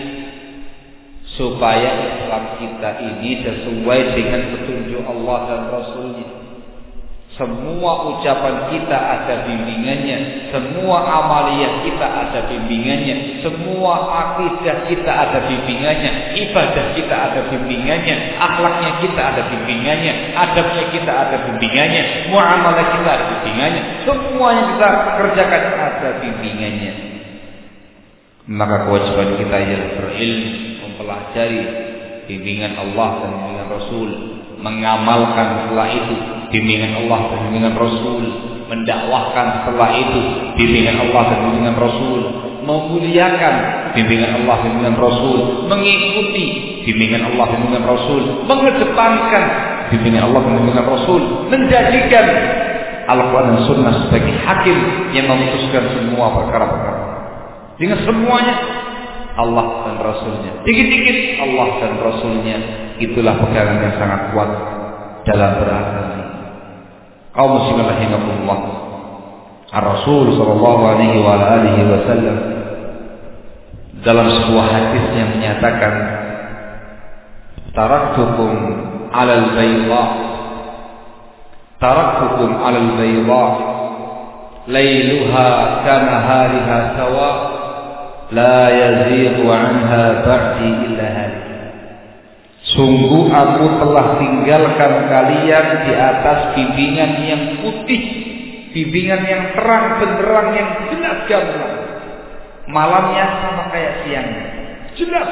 supaya Islam kita ini sesuai dengan petunjuk Allah dan Rasulnya. Semua ucapan kita ada bimbingannya, semua amaliyah kita ada bimbingannya, semua akidah kita ada bimbingannya, ibadah kita ada bimbingannya, akhlaknya kita ada bimbingannya, adabnya kita ada bimbingannya, muamalah kita ada bimbingannya, semua yang kita kerjakan ada bimbingannya. Maka kewajiban kita ialah berilmu, mempelajari bimbingan Allah dan bimbingan Rasul, mengamalkan setelah itu bimbingan Allah dan bimbingan Rasul, mendakwahkan setelah itu bimbingan Allah dan bimbingan Rasul, memuliakan bimbingan Allah, bimbingan Rasul, mengikuti bimbingan Allah, bimbingan Rasul, mengedepankan bimbingan Allah, bimbingan Rasul, menjadikan Al-Quran dan Sunnah sebagai hakim yang memutuskan semua perkara-perkara. Dengan semuanya Allah dan Rasulnya, dikit-dikit Allah dan Rasulnya, itulah pegangan yang sangat kuat dalam beragama. Kaum muslimin rahimakumullah, Ar-Rasul sallallahu alaihi wasallam dalam sebuah hadis yang menyatakan, taraktukum 'alal bayda, taraktukum 'alal bayda, lailuha kanahariha sawa, la yazighu 'anha ba'di illa halik. Sungguh aku telah tinggalkan kalian di atas bimbingan yang putih, bimbingan yang terang benderang, yang jelas gamblang. Malamnya sama kayak siangnya, jelas.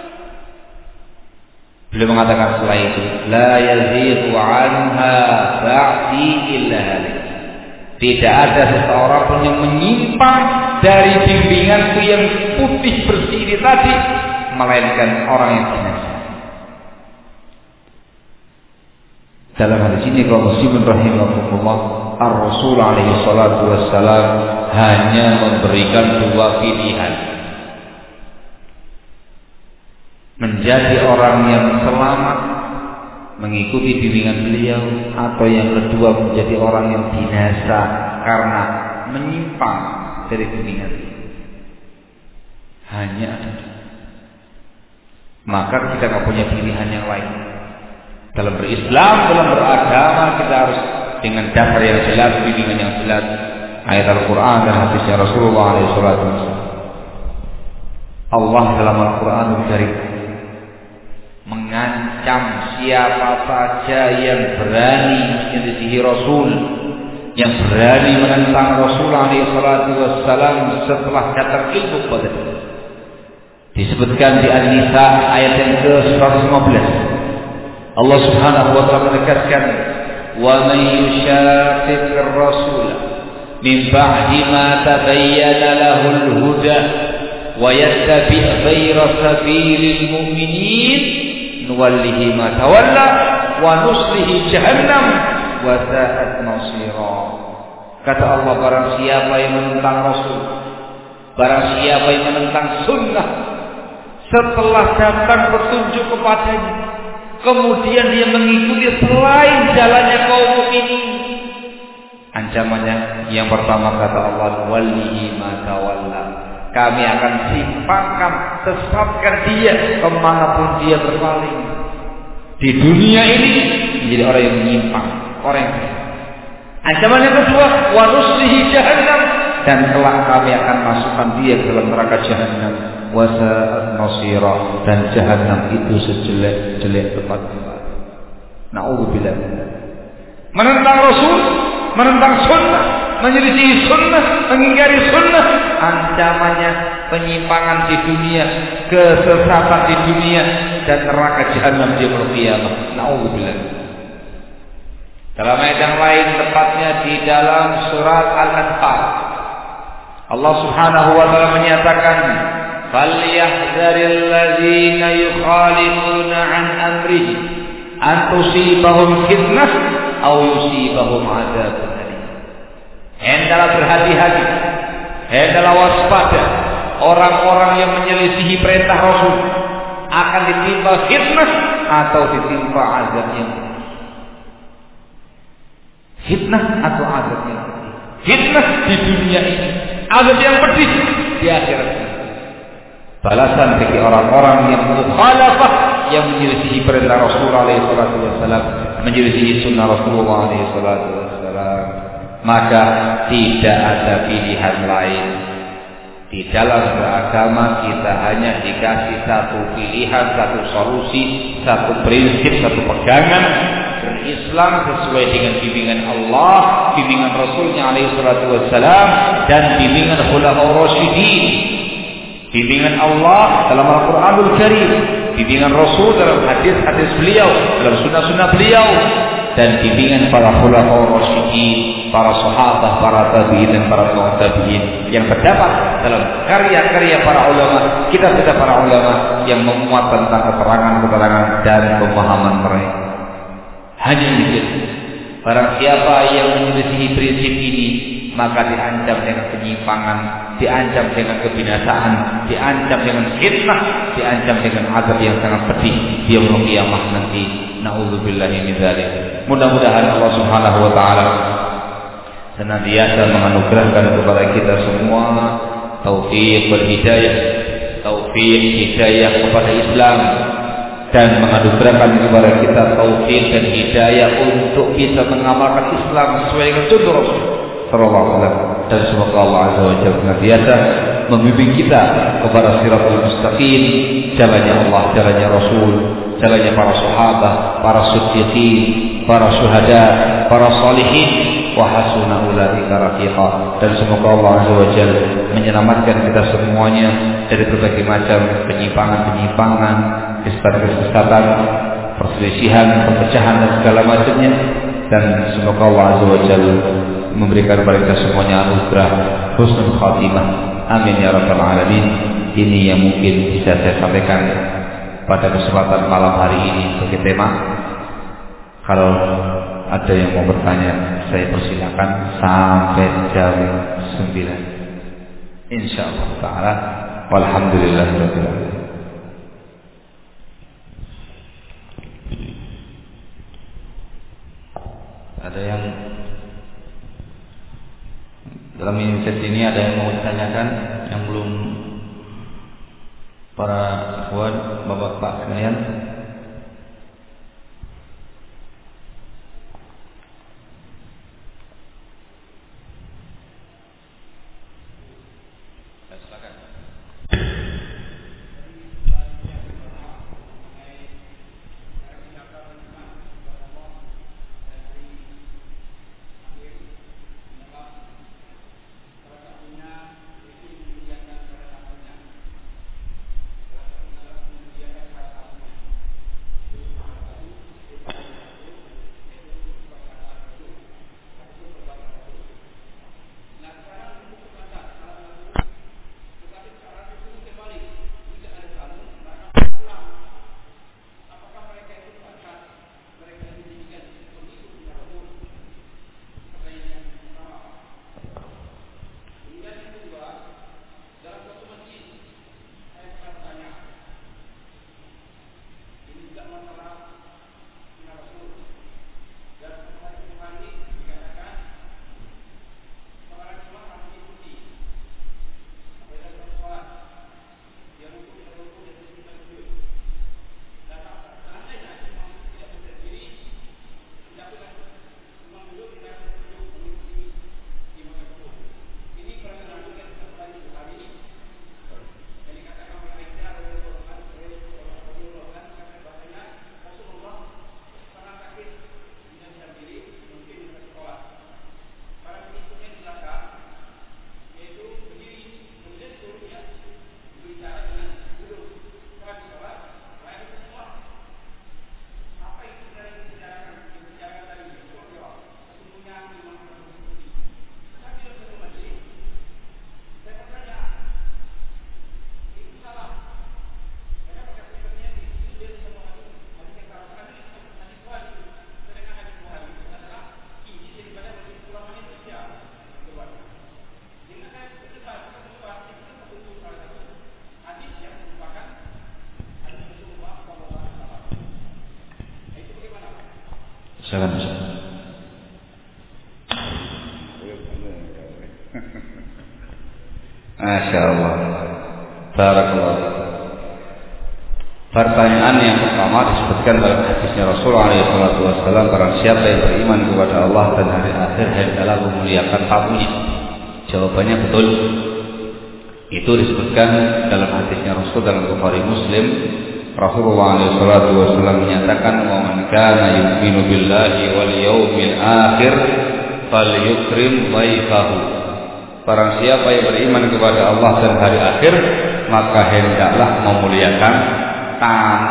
Beliau mengatakan setelah itu, la yazighu 'anha ba'di illa halik. Tidak ada seseorang pun yang menyimpang dari bimbinganku yang putih bersih ini tadi, melainkan orang yang binasa. Dalam hadis ini kaum muslimin rahimakumullah, Ar-Rasul alaihi salatu wassalam hanya memberikan dua pilihan: menjadi orang yang selamat mengikuti bimbingan beliau, atau yang kedua menjadi orang yang binasa karena menyimpang dari bimbingan beliau. Hanya ada. Maka kita nggak punya pilihan yang lain. Dalam berislam, dalam beragama, kita harus dengan dasar yang jelas, bimbingan yang jelas, ayat Al-Quran dan hadisnya Rasulullah SAW. Allah dalam Al-Quran Al-Karim mengancam siapa saja yang berani menyelisihi Rasul, yang berani menentang Rasul SAW setelah datang ilmu kepada dia. Disebutkan di An-Nisa ayat yang ke-115. Allah Subhanahu wa taala menegaskan, "Wa man yushaqiqir rasul min ba'di ma tabayyana lahul huda wa yattabi' ghayra sabilil mu'minin nuwallihi ma tawalla wa nuslihi jahannam wa sa'at masira." Kata Allah, barang siapa yang menentang Rasul, barang siapa yang menentang sunnah setelah datang petunjuk kepadanya, kemudian dia mengikuti selain jalannya kaum mukminin, ancamannya yang pertama kata Allah, walihi ma tawalla, kami akan simpangkan, sesatkan dia kemanapun dia berpaling. Di dunia ini menjadi orang yang menyimpang, orang yang ancaman yang kedua, wa nuslihi jahannam, dan kelak kami akan masukkan dia ke dalam neraka jahannam, wa sa'at masira, dan jahannam itu sejelek-jelek tempat. Na'udzubillah. Menentang Rasul, menentang sunnah, menyelisihi sunnah, mengingkari sunnah, ancamannya penyimpangan di dunia, kesesatan di dunia, dan neraka jahannam di yaumul qiyamah. Na'udzubillah. Dalam ayat yang lain, tepatnya di dalam surat Al-Anfal, Allah Subhanahu wa taala menyatakan, "Falyahdzaril ladzina yukhalifuna an amrihi an tusibahum fitnah aw yusibahum adzabun alim." Hendaklah berhati-hati, hendaklah waspada orang-orang yang menyelisihi perintah Rasul akan ditimpa fitnah atau ditimpa azab yang pedih. Fitnah atau azab yang pedih. Fitnah di dunia ini, azab yang pedih di akhirat. Balasan bagi orang-orang yang mukhalafah, yang menyelisihi perintah Rasulullah SAW, menyelisihi sunnah Rasulullah SAW, maka tidak ada pilihan lain. Di dalam beragama kita hanya dikasih satu pilihan, satu solusi, satu prinsip, satu pegangan: berislam sesuai dengan bimbingan Allah, bimbingan Rasulnya SAW, dan bimbingan Khulafaur Rasyidin. Bimbingan Allah dalam Al-Quranul Karim, bimbingan Rasul dalam hadis-hadis beliau, dalam sunnah-sunnah beliau, dan bimbingan para Khulafaur Rasyidin, para sahabat, para tabi'in dan para tabi'in yang terdapat dalam karya-karya para ulama, kitab-kitab para ulama yang memuat tentang keterangan-keterangan dan pemahaman mereka. Hanya demikian. Barang siapa yang menyelisihi prinsip ini, maka diancam dengan penyimpangan, diancam dengan kebinasaan, diancam dengan fitnah, diancam dengan azab yang sangat pedih di yaumul qiyamah nanti. Na'udzubillahi min dzalik. Mudah-mudahan Allah Subhanahu wa taala senantiasa menganugerahkan kepada kita semua taufik berhidayah, taufik hidayah kepada Islam, dan menganugerahkan kepada kita taufik dan hidayah untuk bisa mengamalkan Islam sesuai dengan tuntunan Rasul sallallahu alaihi wasallam. Dan semoga Allah Azza wa Jalla senantiasa membimbing kita kepada siratal mustaqim, jalannya Allah, jalannya Rasul, jalannya para sahabat, para siddiqin, para syuhada, para salihin, wa hasuna ulaika rafiqa. Dan semoga Allah Azza wa Jalla menyelamatkan kita semuanya dari berbagai macam penyimpangan-penyimpangan, kesesatan-kesesatan, perselisihan, perpecahan dan segala macamnya. Dan semoga Allah Azza wa Jalla memberikan kepada kita semuanya anugerah husnul khatimah. Amin ya rabbal alamin. Ini yang mungkin bisa saya sampaikan pada kesempatan malam hari ini sebagai tema. Kalau ada yang mau bertanya, saya persilakan sampai jam 9. Insyaallah taala. Walhamdulillahirabbil alamin. Ada yang dalam sesi ini ada yang mau ditanyakan yang belum, para ikhwan, bapak-bapak sekalian? Silakan. Masya Allah. Barakallah. Pertanyaan yang pertama disebutkan dalam hadisnya Rasulullah SAW, barang siapa yang beriman kepada Allah dan hari akhir hendaklah memuliakan tamunya. Jawabannya betul. Itu disebutkan dalam hadisnya Rasul dalam Bukhari Muslim. Rasulullah SAW menyatakan, "Wa man kana yu'minu billahi wal yawmil akhir falyukrim dhaifahu." Barang siapa yang beriman kepada Allah dan hari akhir, maka hendaklah memuliakan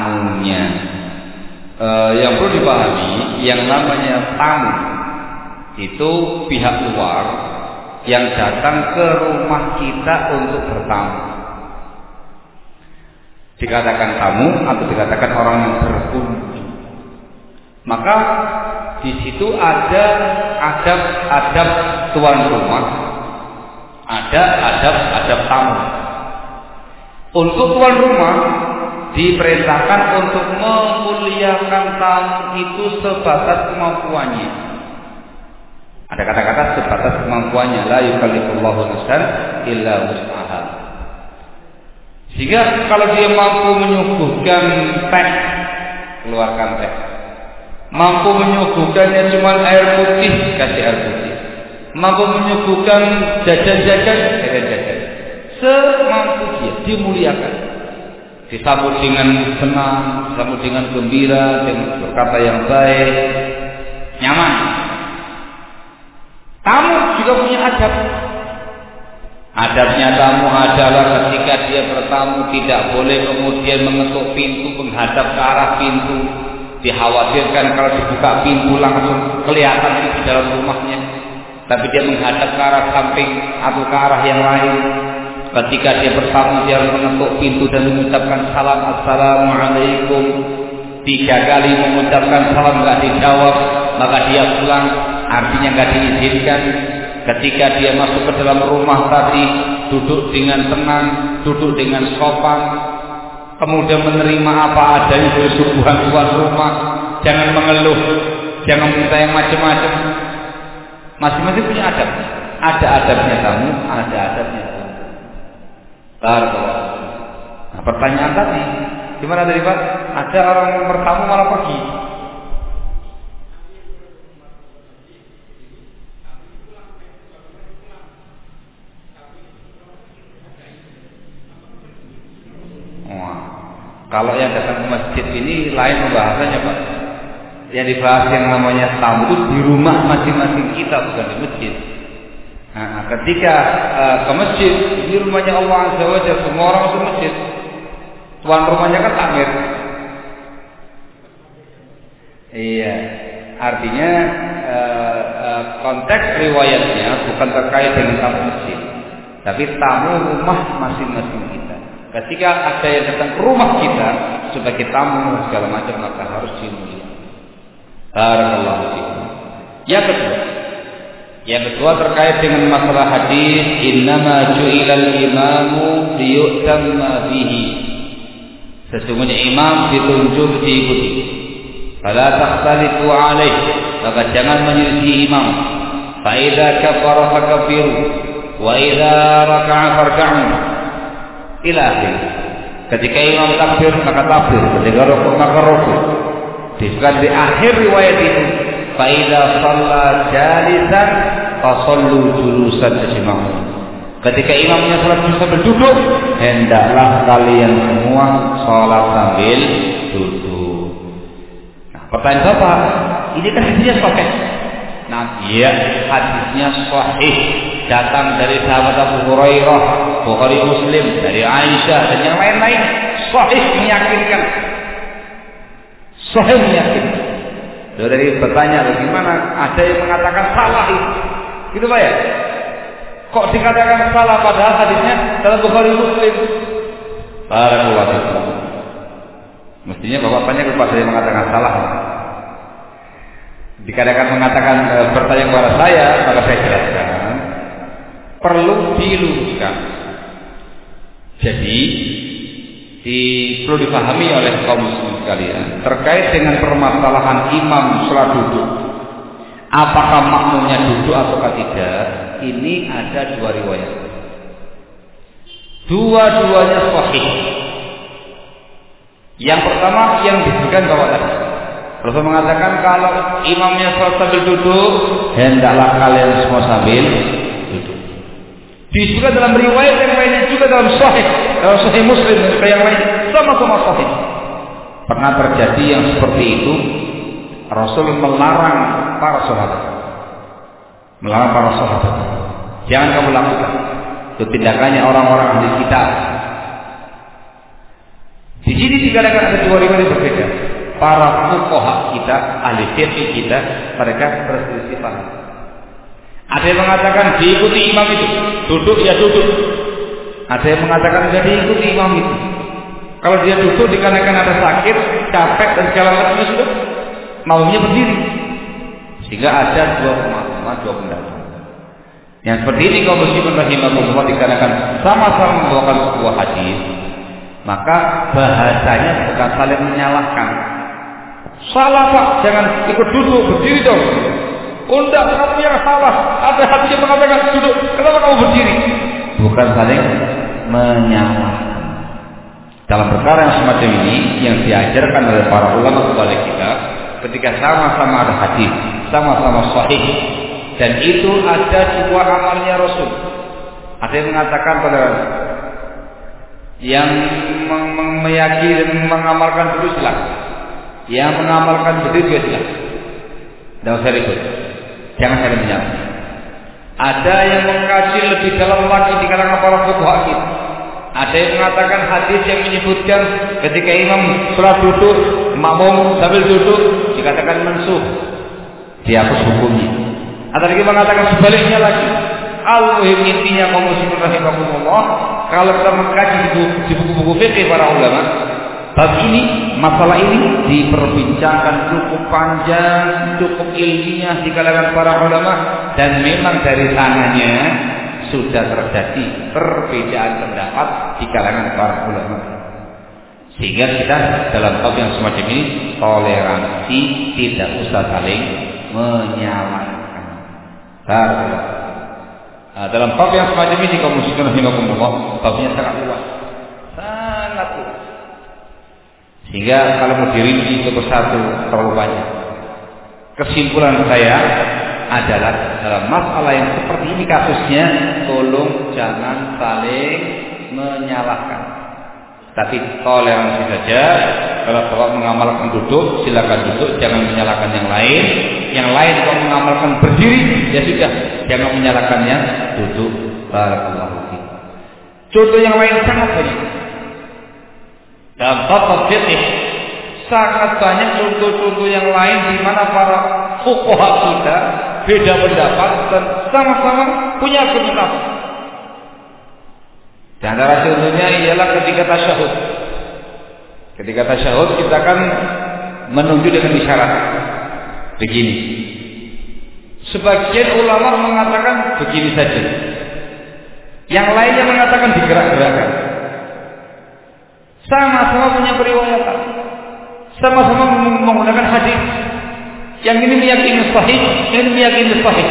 tamunya. Yang perlu dipahami, yang namanya tamu itu pihak luar yang datang ke rumah kita untuk bertamu. Dikatakan tamu atau dikatakan orang yang berkunjung. Maka di situ ada adab-adab tuan rumah, ada adab-adab tamu. Untuk tuan rumah diperintahkan untuk memuliakan tamu itu sebatas kemampuannya. Ada kata-kata sebatas kemampuannya, la yukallifullahu nafsan illa wus'aha. Sehingga kalau dia mampu menyuguhkan teh, keluarkan teh. Mampu menyuguhkannya cuma air putih, kasih air putih. Mampu menyuguhkan jajan-jajan, jajan-jajan. Semampu dia, dimuliakan. Disambut dengan senang, disambut dengan gembira, dengan berkata yang baik, nyaman. Tamu juga punya adab. Adabnya tamu adalah ketika dia bertamu tidak boleh kemudian mengetuk pintu, menghadap ke arah pintu. Dikhawatirkan kalau dibuka pintu langsung kelihatan di dalam rumahnya. Tapi dia menghadap ke arah samping atau ke arah yang lain. Ketika dia bertamu dia harus mengetuk pintu dan mengucapkan salam, assalamualaikum. 3 kali mengucapkan salam enggak dijawab, maka dia pulang, artinya enggak diizinkan. Ketika dia masuk ke dalam rumah tadi, duduk dengan tenang, duduk dengan sopan, kemudian menerima apa adanya dari suguhan tuan rumah. Jangan mengeluh, jangan minta yang macam-macam. Masing-masing punya adab. Ada adabnya tamu, ada adabnya tamu. Nah, pertanyaan tadi, gimana tadi Pak? Ada orang yang bertamu malah pergi. Kalau yang datang ke masjid ini lain pembahasannya Pak. Yang dibahas yang namanya tamu itu di rumah masing-masing kita, bukan di masjid. Nah, ketika ke masjid, di rumahnya Allah Azza wa Jalla, semua orang masuk masjid. Tuan rumahnya kan takmir. Iya, artinya konteks riwayatnya bukan terkait dengan tamu masjid, tapi tamu rumah masing-masing kita. Ketika ada yang datang ke rumah kita sebagai tamu segala macam, maka harus dimuliakan. Barakallahu fikum. Yang kedua terkait dengan masalah hadis, innama ju'ilal imamu liyu'tamma bihi. Sesungguhnya imam ditunjuk diikuti. Fala takhtalifu alaihi, maka jangan menyelisih imam. Fa idza kabbara fakabbiru wa idza raka'a farka'u. Ila akhir. Ketika imam takbir maka takbir, ketika rukuk maka rukuk. Disebutkan di akhir riwayat itu, fa idza shalla jalisan fa shallu julusan ajma'un. Ketika imamnya salat sambil duduk, hendaklah kalian semua salat sambil duduk. Nah, pertanyaan Bapak, ini kan hadisnya sahih. Nah, iya, hadisnya sahih. Datang dari sahabat Abu Hurairah, Bukhari Muslim, dari Aisyah dan yang lain-lain, sahih meyakinkan. Sahih meyakinkan. Dari bertanya bagaimana ada yang mengatakan salah itu. Gitu Pak ya? Kok dikatakan salah padahal hadisnya dalam Bukhari Muslim? Barakallahu fikum. Mestinya Bapak tanya kepada yang mengatakan salah. Dikatakan mengatakan bertanya kepada saya, maka saya jelaskan. Perlu diluruskan. Jadi perlu dipahami oleh kaum muslimin sekalian terkait dengan permasalahan imam salat duduk. Apakah makmumnya duduk ataukah tidak? Ini ada 2 riwayat. Dua-duanya sahih. Yang pertama yang disebutkan bahwa tadi Rasul mengatakan kalau imamnya salat sambil duduk, hendaklah kalian semua sambil duduk. Disebutkan dalam riwayat yang lainnya juga dalam sahih Muslim dan yang lain sama-sama sahih. Pernah terjadi yang seperti itu. Rasul melarang para sahabat. Jangan kamu lakukan. Itu tindakannya orang-orang ahli kitab. Di sini dikatakan ada 2 riwayat berbeda. Para fuqaha kita, ahli fikih kita, mereka berselisih paham. Ada yang mengatakan diikuti imam itu, duduk ya duduk. Ada yang mengatakan tidak diikuti imam itu. Kalau dia duduk dikarenakan ada sakit, capek dan segala macamnya sudah, maunya berdiri. Sehingga ada dua pemahaman, dua pendapat. Yang seperti ini kaum muslimin rahimahumullah, dikarenakan sama-sama membawakan sebuah hadis, maka bahasanya bukan saling menyalahkan. Salah Pak, jangan ikut duduk, berdiri dong. Oh enggak, kamu yang salah. Ada hadis yang mengatakan duduk, kenapa kamu berdiri? Bukan saling menyalahkan. Dalam perkara yang semacam ini, yang diajarkan oleh para ulama kepada kita, ketika sama-sama ada hadis, sama-sama sahih, dan itu ada dua amalnya Rasul. Ada yang mengatakan toleransi, yang meyakini dan mengamalkan dulu silakan, yang mengamalkan berdiri juga silakan. Tidak usah ribut, jangan saling menyalahkan. Ada yang mengkaji lebih dalam lagi di kalangan para fuqaha kita. Ada yang mengatakan hadis yang menyebutkan ketika imam sholat duduk, makmum sambil duduk dikatakan mansuh, dihapus hukumnya. Ada lagi mengatakan sebaliknya lagi. Al-muhim intinya kaum muslimin rahimahumullah, kalau kita mengkaji di buku-buku fikih para ulama, bab ini, masalah ini diperbincangkan cukup panjang, cukup ilmiah di kalangan para ulama, dan memang dari sananya sudah terjadi perbedaan pendapat di kalangan para ulama. Sehingga kita dalam bab yang semacam ini toleransi, tidak usah saling menyalahkan. Dalam bab yang semacam ini kaum muslimin rahimakumullah, babnya sangat luas, sangat luas. Sehingga kalau mau dirinci satu persatu terlalu banyak. Kesimpulan saya adalah dalam masalah yang seperti ini kasusnya, tolong jangan saling menyalahkan, tapi toleransi saja. Kalau bapak mengamalkan duduk, silakan duduk, jangan menyalahkan yang lain. Yang lain kalau mengamalkan berdiri, ya sudah, jangan menyalahkan yang duduk. Barakallahu fiik. Contoh yang lain sangat banyak. Dalam bab fikih sangat banyak contoh-contoh yang lain di mana para fuqaha kita beda pendapat dan sama-sama punya pendapat. Di antara contohnya ialah ketika tasyahud. Ketika tasyahud kita akan menunjuk dengan isyarat begini. Sebagian ulama mengatakan begini saja. Yang lainnya mengatakan digerak-gerakkan. Sama-sama punya periwayatan, sama-sama menggunakan hadis. Yang ini meyakini sahih, yang ini meyakini sahih.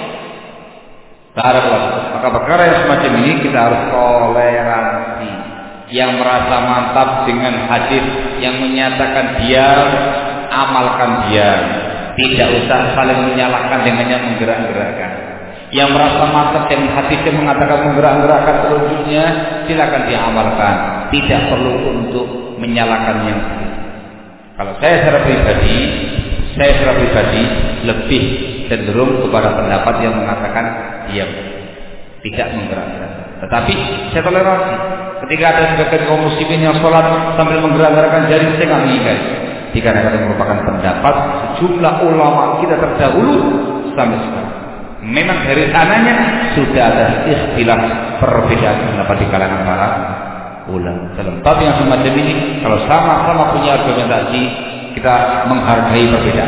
Maka perkara yang semacam ini kita harus toleransi. Yang merasa mantap dengan hadis yang menyatakan diam, amalkan diam. Tidak usah saling menyalahkan dengan yang menggerak-gerakkan. Yang merasa mantap dengan hadis yang mengatakan menggerak-gerakkan telunjuknya, silakan diamalkan. Tidak perlu untuk menyalahkan yang lain. Kalau saya secara pribadi lebih cenderung kepada pendapat yang mengatakan diam, tidak menggerak-gerakkan. Tetapi saya toleransi ketika ada sebagian kaum muslimin yang sholat sambil menggerak-gerakkan jari, saya nggak mengingkari. Dikarenakan itu merupakan pendapat sejumlah ulama kita terdahulu sampai sekarang. Memang dari sananya sudah ada istilah perbedaan pendapat di kalangan para ulama. Dalam bab yang semacam ini, kalau sama-sama punya argumentasi, kita menghargai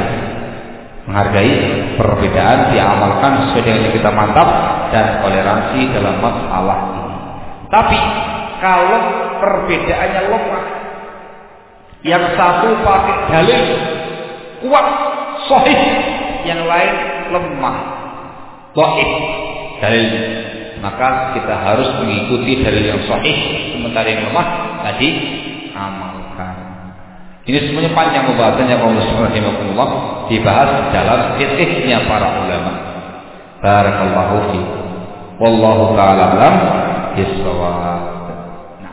perbedaan, diamalkan sesuai dengan yang kita mantap, dan toleransi dalam masalah ini. Tapi kalau perbedaannya lemah, yang satu pakai dalil kuat sahih, yang lain lemah dhaif dalilnya, maka kita harus mengikuti dalil yang sahih, sementara yang lemah tadi amalkan. Ini semuanya panjang pembahasannya kaum muslimin rahimakumullah, dibahas dalam fikihnya para ulama. Barakallahu fiikum. Wallahu ta'ala alam bissawab. Nah.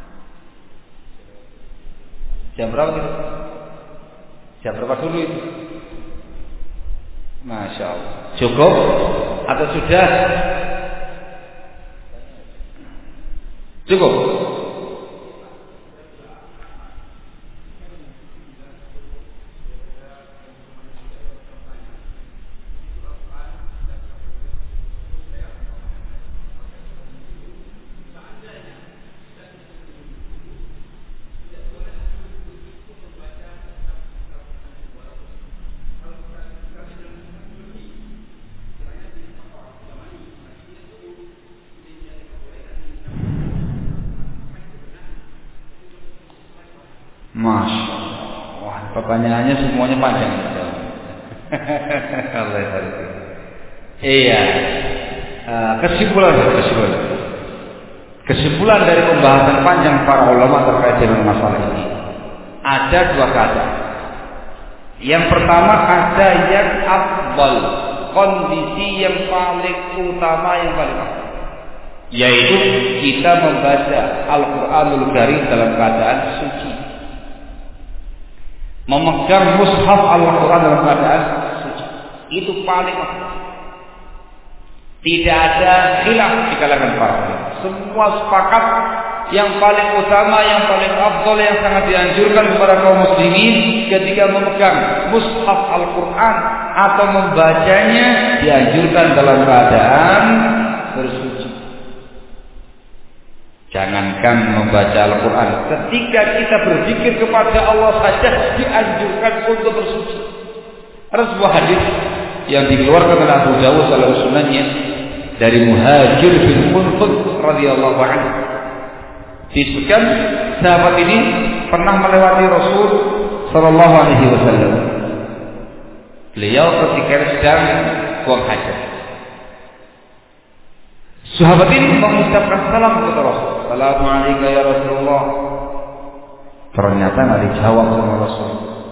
Jam berapa itu? Jam berapa dulu itu? Masya Allah. Cukup atau sudah? Cukup. Wah, pertanyaannya semuanya panjang. Iya. Kesimpulan dari pembahasan panjang para ulama terkait dengan masalah ini. Ada dua keadaan. Yang pertama ada yang afdal, kondisi yang paling utama yang paling afdal, yaitu kita membaca Al-Qur'anul Karim dalam keadaan suci. Memegang mushaf Al-Qur'an dalam keadaan suci. Itu paling afdal. Tidak ada khilaf di kalangan para ulama. Semua sepakat yang paling utama, yang paling afdal, yang sangat dianjurkan kepada kaum muslimin ketika memegang mushaf Al-Qur'an atau membacanya, dianjurkan dalam keadaan bersuci. Jangankan membaca Al-Quran, ketika kita berzikir kepada Allah saja dianjurkan untuk bersuci. Ada sebuah hadis yang dikeluarkan oleh Abu Dawud dalam sunannya dari Muhajir bin Qunfud radhiyallahu anhu. Disebutkan sahabat ini pernah melewati Rasul sallallahu alaihi wasallam. Beliau ketika sedang buang hajat. Sahabat ini mengucapkan salam kepada Rasul. Assalamualaikum ya Rasulullah. Ternyata nggak dijawab sama Rasul.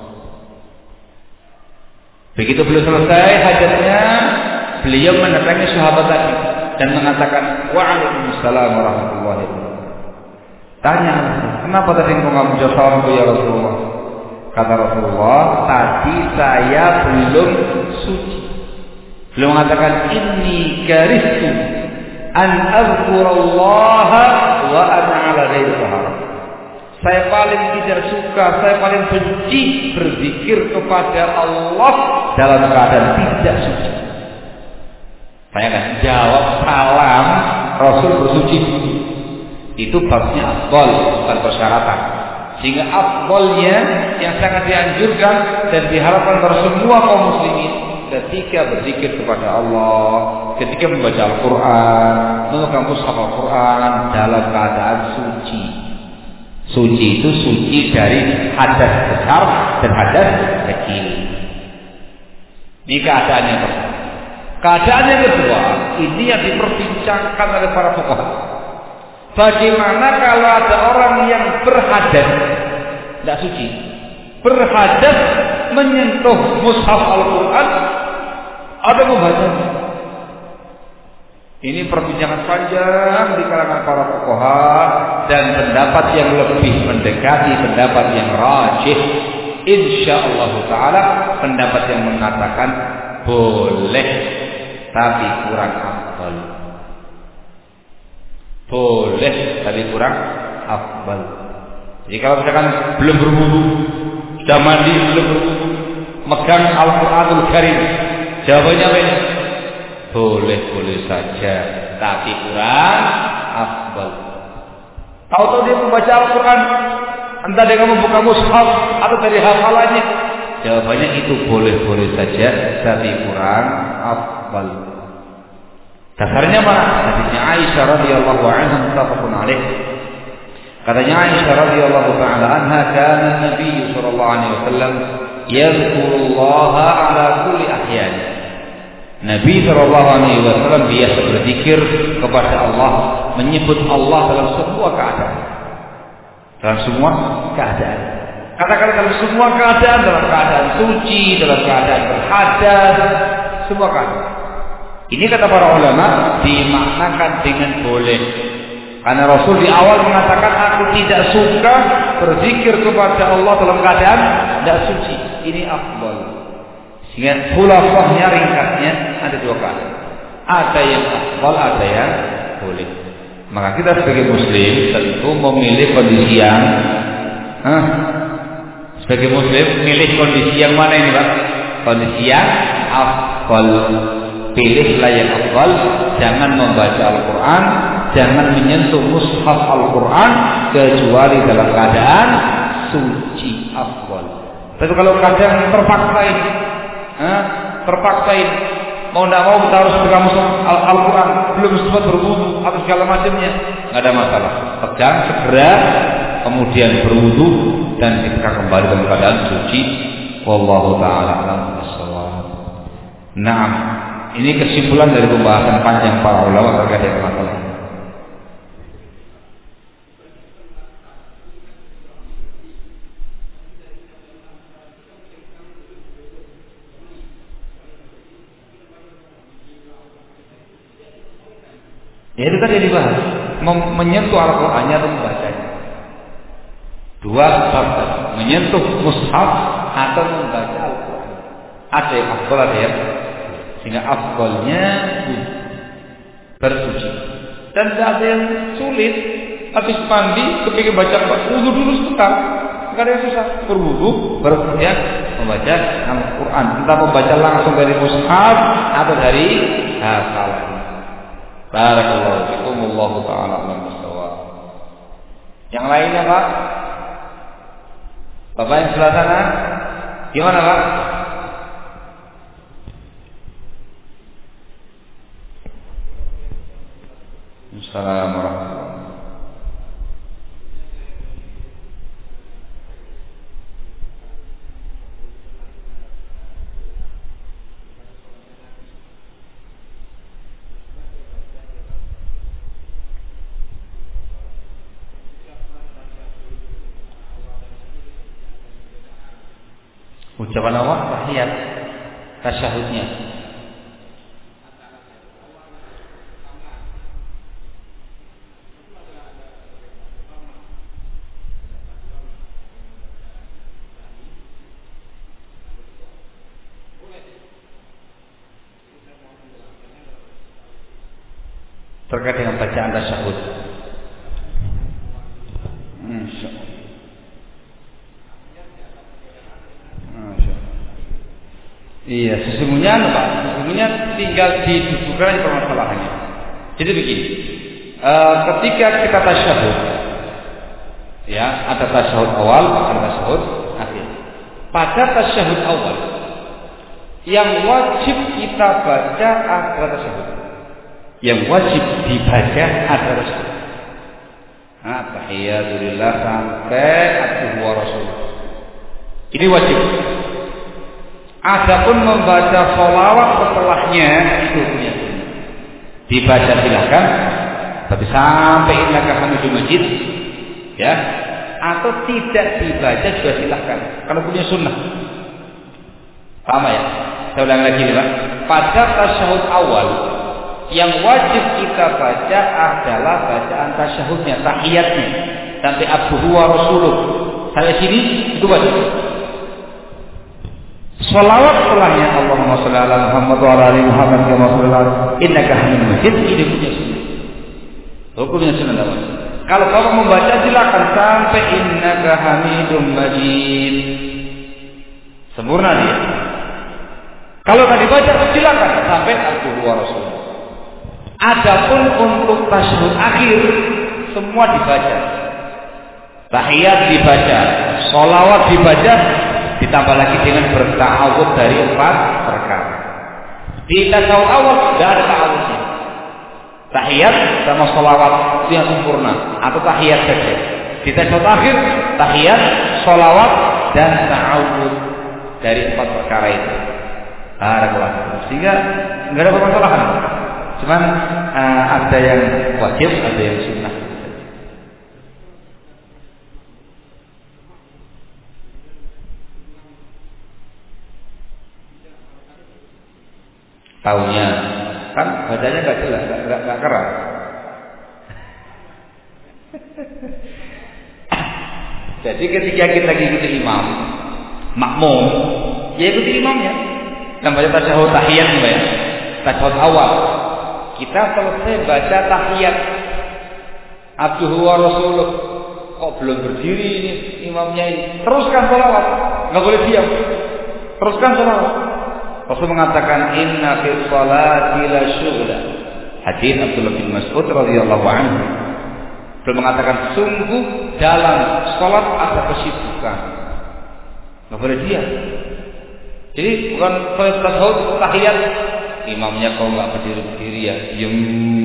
Begitu beliau selesai hajatnya, beliau mendatangi sahabat tadi dan mengatakan, Waalaikumsalam warahmatullahi wabarakatuh. Tanya, kenapa tadi engkau nggak menjawab salamku ya Rasulullah? Kata Rasulullah, tadi saya belum suci. Beliau mengatakan, inni karistu an azkurallaha wa ana ala ghairi taharah. Saya paling tidak suka, saya paling benci berzikir kepada Allah dalam keadaan tidak suci. Saya akan jawab salam Rasul bersuci. Itu babnya afdal, bukan persyaratan. Sehingga afdalnya yang sangat dianjurkan dan diharapkan pada semua kaum muslimin ketika berzikir kepada Allah, ketika membaca Al-Quran, memegang mushaf Al-Quran dalam keadaan suci. Suci itu suci dari hadas besar dan hadas kecil. Ini keadaan yang pertama. Keadaan yang kedua, ini yang diperbincangkan oleh para fuqaha. Bagaimana kalau ada orang yang berhadas, tidak suci, berhadas menyentuh mushaf Al-Quran atau membacanya? Ini perbincangan panjang di kalangan para fuqaha dan pendapat yang lebih mendekati pendapat yang rajih, insyaallah taala, pendapat yang mengatakan boleh tapi kurang afdal. Boleh tapi kurang afdal. Jadi kalau misalkan belum berwudu, sudah mandi belum berwudu, megang Al-Qur'anul Karim, jawabannya apa ini? Boleh-boleh saja tapi kurang afdal. Tahu-tahu dia membaca Al-Quran, entah dia membuka mushaf atau dari hafalannya, jawabannya itu boleh-boleh saja tapi kurang afdal. Dasarnya mana? Hadisnya Aisyah radhiyallahu anha muttafaqun alaih. Katanya Aisyah radhiyallahu taala anha, kana Nabi sallallahu alaihi wasallam yadhkurullaha ala kulli ahyan. Nabi sallallahu alaihi wasallam biasa berzikir kepada Allah, menyebut Allah dalam semua keadaan. Dalam semua keadaan. Katakan dalam semua keadaan, dalam keadaan suci, dalam keadaan berhadas, semua keadaan. Ini kata para ulama dimaknakan dengan boleh. Karena Rasul di awal mengatakan, aku tidak suka berzikir kepada Allah dalam keadaan tidak suci. Ini afdal. Sehingga khulafahnya, ringkasnya ada dua keadaan. Ada yang afdal, ada yang boleh. Maka kita sebagai muslim tentu memilih kondisi yang sebagai muslim milih kondisi yang mana ini Pak? Kondisi yang afdal. Pilihlah yang afdal. Jangan membaca Al-Quran, jangan menyentuh mushaf Al-Quran kecuali dalam keadaan suci, afdal. Tapi kalau kadang terpaksain, mau tidak mau kita harus pegang mushaf Al-Quran, belum sempat berwudu atau segala macamnya, nggak ada masalah. Pegang segera, kemudian berwudu dan kita kembali dalam keadaan suci. Wallahu ta'ala a'lam bishawab. Nah, ini kesimpulan dari pembahasan panjang para ulama terkait dengan masalah ini. Ya itu tadi dibahas, menyentuh Al-Qur'annya atau membacanya. Dua faktor, menyentuh mushaf atau membaca Al-Qur'an. Ada yang afdal, ada yang sehingga afdalnya bersuci. Dan ada yang sulit, habis mandi kepikir baca wudu dulu sebentar. Enggak ada yang susah, berwudu baru kemudian membaca Al-Qur'an. Entah membaca langsung dari mushaf atau dari hafalan. Barakallahu fikum, wallahu ta'ala a'lam bishawab. Yang lainnya Pak? Bapak yang sebelah sana, gimana Pak? Assalamualaikum warahmatullahi wabarakatuh. Ucapan awal tahiyat tasyahudnya. Terkait dengan bacaan tasyahud. Iya, sesungguhnya Pak, sesungguhnya tinggal didudukkan permasalahannya. Jadi begini, ketika kita tasyahud, ya ada tasyahud awal, ada tasyahud akhir. Pada tasyahud awal, yang wajib kita baca adalah tasyahud. Yang wajib dibaca adalah tasyahud. Tahiyatulillah sampai abduhu wa rasuluh. Ini wajib. Adapun membaca sholawat setelahnya itu punya sunnah. Dibaca silakan, tapi sampai innaka hamidum majid, ya. Atau tidak dibaca juga silakan. Kalau punya sunnah. Paham ya? Saya ulang lagi nih Pak. Pada tasyahud awal, yang wajib kita baca adalah bacaan tasyahudnya, tahiyatnya, sampai abduhu wa rasuluh. Sampai sini itu wajib. Salawat setelahnya Allahumma shalli ala Muhammad wa ala ali Muhammad kama shallaita innaka Hamidum Majid, ini punya sunnah. Hukumnya sunnah dalam. Kalau kamu membaca silakan sampai innaka Hamidum Majid. Sempurna dia. Kalau tadi baca silakan sampai abduhu wa rasuluh. Adapun untuk tasyahud akhir semua dibaca. Tahiyat dibaca, sholawat dibaca, ditambah lagi dengan berta'awudz dari 4 perkara. Di tasyahud awal tidak ada ta'awudznya. Tahiyat sama sholawat itu yang sempurna, atau tahiyat saja. Di tasyahud akhir tahiyat, sholawat dan ta'awudz dari 4 perkara itu. Sehingga nggak ada permasalahan. Cuman ada yang wajib, ada yang sunnah. Taunya kan bacanya nggak jelas, nggak keras. Jadi ketika kita ikuti imam, makmum, ya ikuti imamnya. Namanya tasyahud tahiyat ya, tasyahud awal. Kita selesai baca tahiyat, abduhu wa rasuluh, kok belum berdiri ini imamnya ini. Teruskan sholawat, nggak boleh diam. Teruskan sholawat. Rasul mengatakan inna fi sholati la syughla. Hadis Abdullah bin Mas'ud radhiyallahu anhu. Beliau mengatakan sungguh dalam salat ada kesibukan. Enggak boleh diam. Jadi bukan salat tasyahud tahiyat imamnya kok enggak berdiri-berdiri ya, diam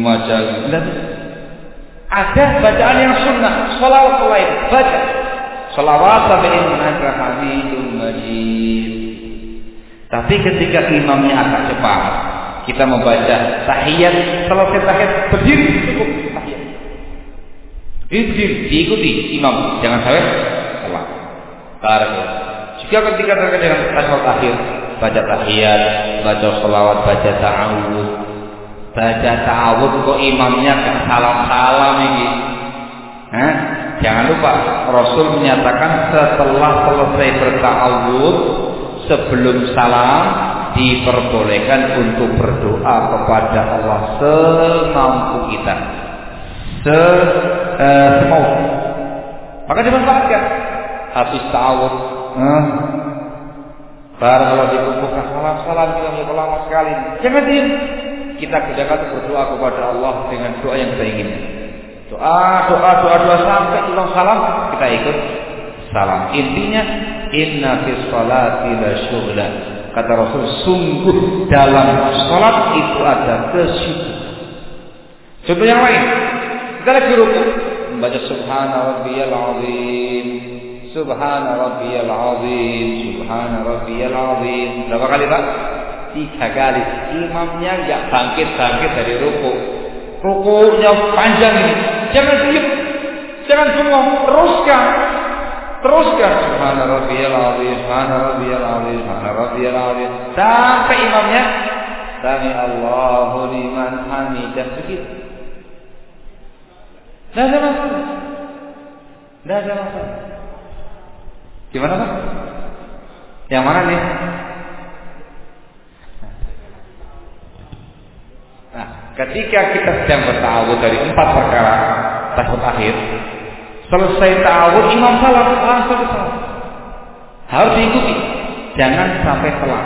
aja. Ada bacaan yang sunnah, sholawat lain, baca. shalawat innaka Hamidum Majid. Tapi ketika imamnya agak cepat, kita membaca tahiyat, selesai tahiyat berdiri cukup tahiyat. Berdiri, diikuti imam, jangan sampai salah. Jika ketika terkait dengan tasawuf akhir, baca tahiyat, baca sholawat, baca ta'awud, kok imamnya gak salam-salam ini. Jangan lupa Rasul menyatakan setelah selesai berta'awud, sebelum salam diperbolehkan untuk berdoa kepada Allah semampu kita, semau. Maka dimanfaatkan. Habis ta'awud, barakallahu dikumpulkan salam-salam kita lama sekali. Jangan diam. Kita gunakan untuk berdoa kepada Allah dengan doa yang kita inginkan. Doa sampai ulang salam kita ikut salam. Intinya inna fis sholati la syughla. Kata Rasul, sungguh dalam salat itu ada kesibukan. Contoh yang lain, kita lagi rukuk, membaca subhana rabbiyal azim, subhana rabbiyal azim, subhana rabbiyal azim. Berapa kali Pak? 3 kali. Imamnya enggak bangkit dari rukuk. Rukuknya panjang ini. Jangan diam, jangan bengong, teruskan subhana rabbiyal azim, subhana rabbiyal azim, subhana rabbiyal azim, sampai imamnya sami Allahu liman hamidah. Begitu. Tidak ada masalah. Gimana Pak? Yang mana nih? Nah, ketika kita sedang berta'awud dari 4 perkara tasawuf akhir, selesai ta'awud imam salam, langsung salam. Harus diikuti, jangan sampai telat.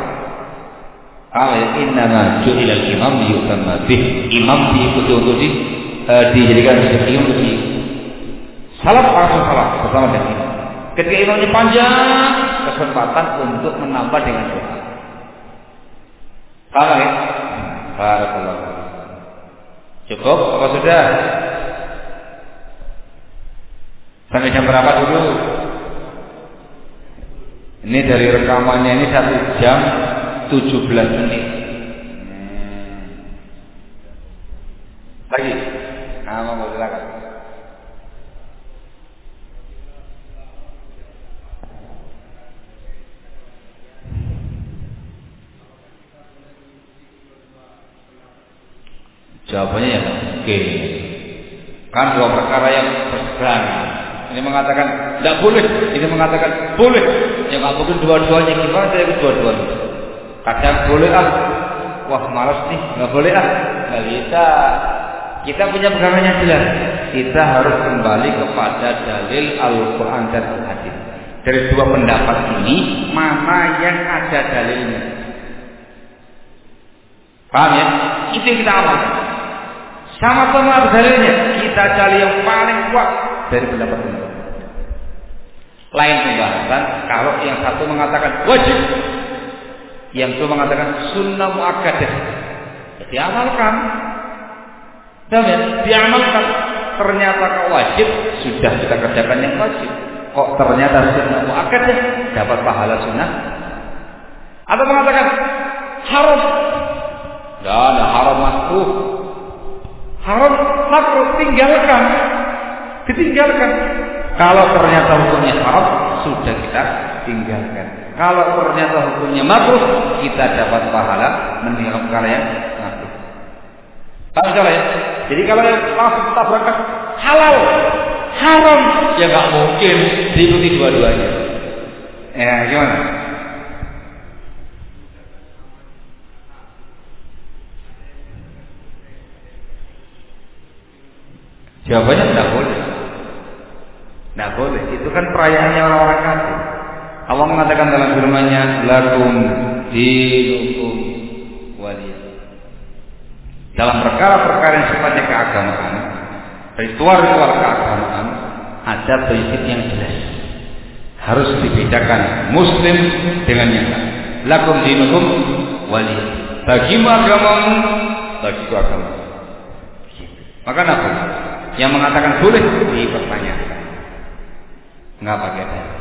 Innama ju'ilal imam liyutamma bih. Imam diikuti untuk dijadikan sebagai imam untuk diikuti. Salam langsung salam bersama dengan imam. Ketika imamnya panjang, kesempatan untuk menambah dengan doa. Paham ya? Barakallahu. Cukup apa sudah? Sampai jam berapa dulu? Ini dari rekamannya ini 1 jam 17 menit. Lagi? Mau silakan. Jawabannya ya oke. Kan 2 perkara yang berseberangan. Ini mengatakan tidak boleh, ini mengatakan boleh. Yang nggak mungkin dua-duanya, gimana saya dua-duanya? Kadang boleh wah malas nih, nggak boleh nggak bisa. Kita punya pegangan yang jelas. Kita harus kembali kepada dalil Al-Quran dan Al-Hadis. Dari 2 pendapat ini, mana yang ada dalilnya? Paham ya? Itu yang kita amalkan. Sama-sama ada dalilnya. Kita cari yang paling kuat dari pendapat-pendapat. Lain pembahasan kalau yang satu mengatakan wajib, yang itu mengatakan sunnah muakkadah. Diamalkan. Diamalkan. Ternyata wajib sudah kita kerjakan yang wajib. Kok ternyata sunnah muakkadah dapat pahala sunnah? Atau mengatakan haram. Dan haram makruh. Haram makruh ditinggalkan. Kalau ternyata hukumnya haram, sudah kita tinggalkan. Kalau ternyata hukumnya makruh, kita dapat pahala meninggalkan perkara yang makruh. Paham salah ya? Jadi kalau langsung kita berangkat halal, haram, ya nggak mungkin diikuti dua-duanya. Ya gimana? Jawabannya tidak boleh. Tidak boleh. Itu kan perayaannya orang-orang kafir. Allah mengatakan dalam firman-Nya, lakum dinukum waliyah. Dalam perkara-perkara yang sifatnya keagamaan, ritual-ritual keagamaan, ada prinsip yang jelas. Harus dibedakan Muslim dengan yang lain. Lakum dinukum waliyah. Bagimu agamamu, bagiku agamamu. Maka apa? Yang mengatakan boleh dipertanyakan. Nggak pakai dalil.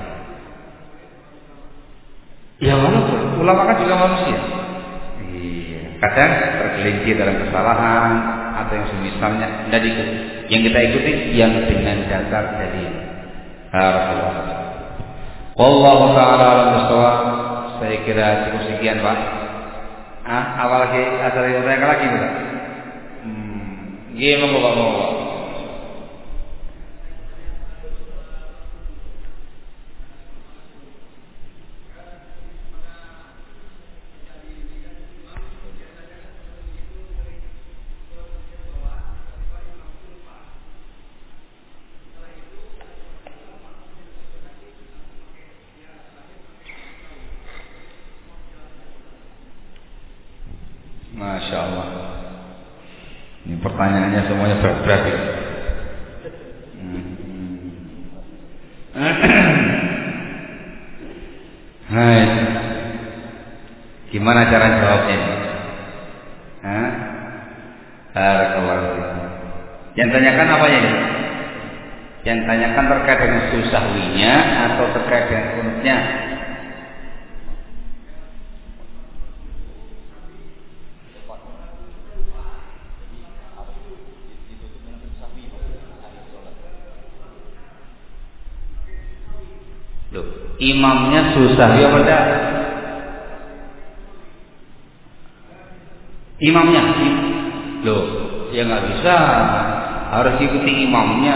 Ya walaupun ulama kan juga manusia. Iya. Kadang tergelincir dalam kesalahan atau yang semisalnya tidak diikuti. Yang kita ikuti yang dengan dasar dalil. Wallahu ta'ala alam bissawab. Saya kira cukup sekian, Pak. Awal lagi asal yang lagi, Pak. Gimana, Pak? Masya Allah. Ini pertanyaannya semuanya berat-berat. Hai, gimana cara jawabnya? Yang tanyakan apa ya? Yang tanyakan terkait dengan susahwinya atau terkait dengan kunutnya? Imamnya susah ya pada imamnya loh ya nggak bisa, harus ikuti imamnya.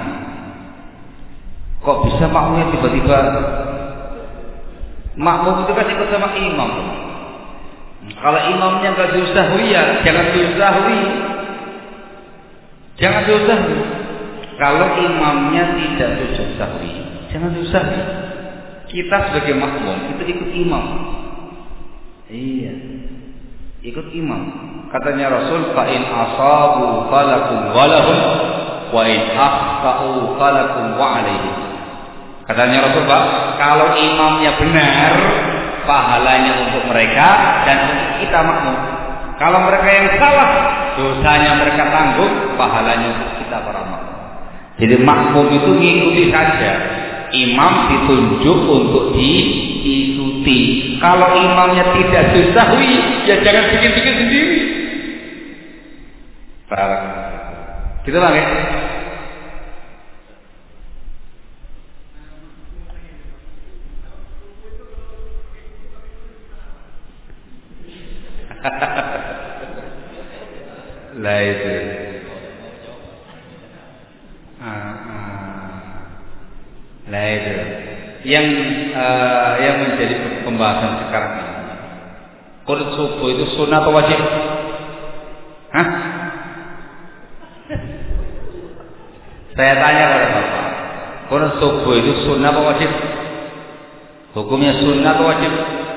Kok bisa makmumnya tiba-tiba makmum itu kan ikut sama imam. Kalau imamnya nggak diusahwi ya jangan diusahwi, kalau imamnya tidak diusahwi jangan diusahwi. Kita sebagai makmum itu ikut imam. Iya, ikut imam. Katanya Rasul, fa in asabu falakum walahum wa in akhtau falakum wa alaihim. Katanya Rasul, Pak, kalau imamnya benar, pahalanya untuk mereka dan untuk kita makmum. Kalau mereka yang salah, dosanya mereka tanggung, pahalanya untuk kita para makmum. Jadi makmum itu ngikuti saja. Imam ditunjuk untuk diikuti. Kalau imamnya tidak disahwi, ya jangan bikin-bikin sendiri. Gitu lah ya. Lah itu. Nah itu yang menjadi pembahasan sekarang ini. Qunut subuh itu sunnah atau wajib? Saya tanya kepada Bapak, qunut subuh itu sunnah atau wajib? Hukumnya sunnah atau wajib?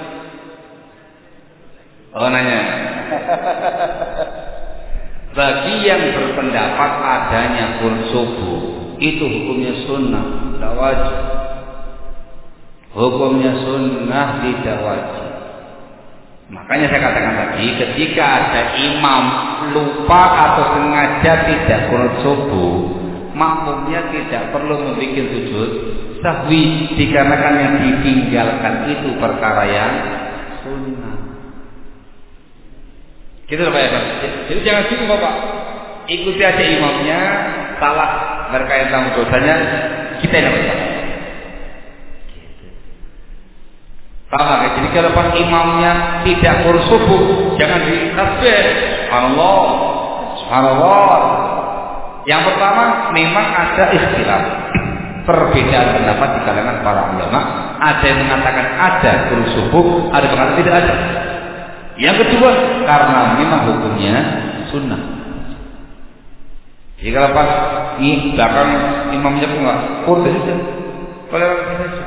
Oh nanya. Bagi yang berpendapat adanya qunut subuh itu hukumnya sunnah, tidak wajib. Hukumnya sunnah, tidak wajib. Makanya saya katakan tadi, ketika ada imam lupa atau sengaja tidak qunut subuh, makmumnya tidak perlu membuat sujud sahwi, dikarenakan yang ditinggalkan itu perkara yang sunnah. Gitu loh Pak ya. Jadi jangan gitu Bapak. Ikuti aja imamnya, salah berkait tanggung dosanya, kita yang bersalah. Paham ya? Jadi kalau pas imamnya tidak qunut subuh, jangan ditasbih. Subhanallah, subhanallah. Yang pertama, memang ada ikhtilaf, perbedaan pendapat di kalangan para ulama. Ada yang mengatakan ada qunut subuh, ada yang mengatakan tidak ada. Yang kedua, karena memang hukumnya sunnah. Jadi kalau pas di belakang imamnya enggak qunut saja, toleransi saja.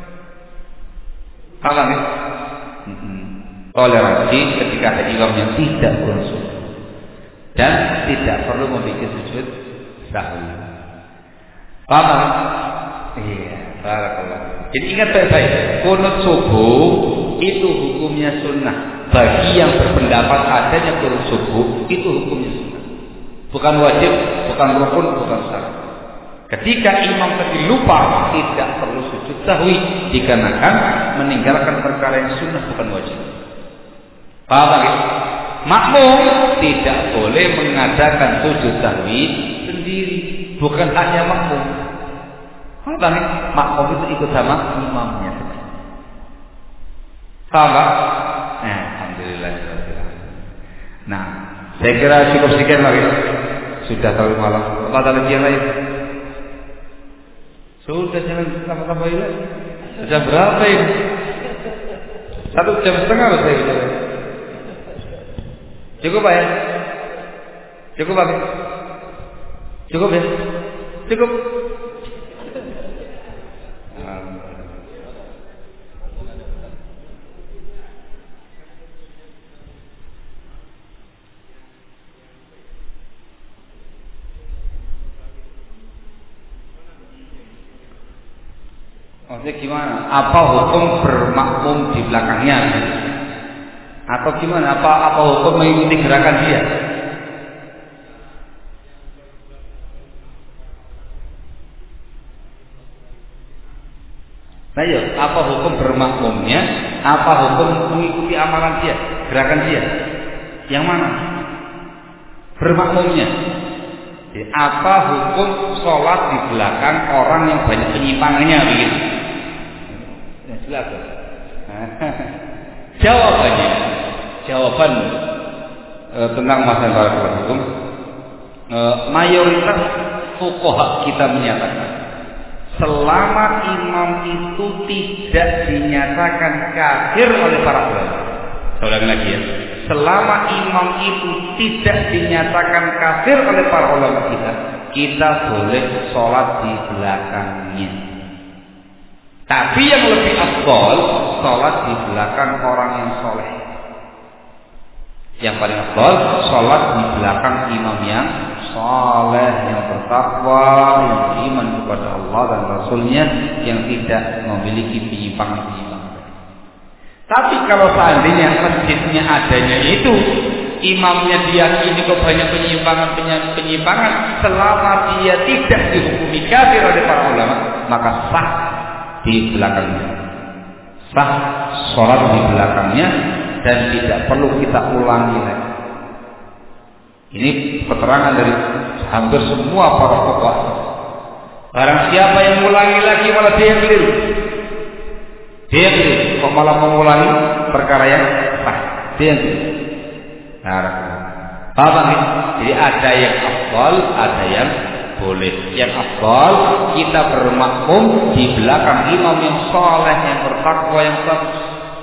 Paham ya? Toleransi ketika ada imam yang tidak qunut subuh dan tidak perlu membuat sujud sahwi. Paham? Iya, barakallah. Jadi ingat baik-baik, qunut subuh itu hukumnya sunnah. Bagi yang berpendapat adanya qunut subuh itu hukumnya sunnah. Bukan wajib, bukan rukun, bukan syarat. Ketika imam tadi lupa, tidak perlu sujud sahwi dikarenakan meninggalkan perkara yang sunnah bukan wajib. Paham ya? Makmum tidak boleh mengadakan sujud sahwi sendiri, bukan hanya makmum. Paham ya? Makmum itu ikut sama imamnya. Paham ya? Alhamdulillah. Nah, saya kira cukup sekian lagi. Sudah terlalu malam. Apa ada lagi yang lain? Sudah, jangan tambah-tambahin lagi. Jam berapa ini? 1 jam setengah loh saya bicara. Cukup Pak ya? Cukup Pak? Cukup ya? Cukup. Maksudnya gimana? Apa hukum bermakmum di belakangnya? Atau gimana? Apa hukum mengikuti gerakan dia? Nah ya, apa hukum bermakmumnya? Apa hukum mengikuti amalan dia? Gerakan dia? Yang mana? Bermakmumnya. Apa hukum sholat di belakang orang yang banyak penyimpangannya begitu? Jelas. Jawaban tentang masalah hukum, mayoritas fuqaha kita menyatakan selama imam itu tidak dinyatakan kafir oleh para ulama. Saya ulangi lagi ya. Selama imam itu tidak dinyatakan kafir oleh para ulama kita boleh sholat di belakangnya. Tapi yang lebih afdal, sholat di belakang orang yang soleh. Yang paling afdal, sholat di belakang imam yang soleh, yang bertakwa, yang beriman kepada Allah dan Rasulnya, yang tidak memiliki penyimpangan-penyimpangan. Tapi kalau seandainya masjidnya adanya itu, imamnya diyakini kok banyak penyimpangan, selama dia tidak dihukumi kafir oleh para ulama, maka sah di belakangnya, sah sholat di belakangnya, dan tidak perlu kita ulangi lagi. Ini keterangan dari hampir semua para fuqaha. Barang siapa yang ulangi lagi malah dia yang keliru. Dia yang keliru, kok malah mengulangi perkara yang sah. Dia yang keliru. Paham? Jadi ada yang afdal, ada yang boleh. Yang afdal kita bermakmum di belakang imam yang saleh, yang bertakwa, yang bagus.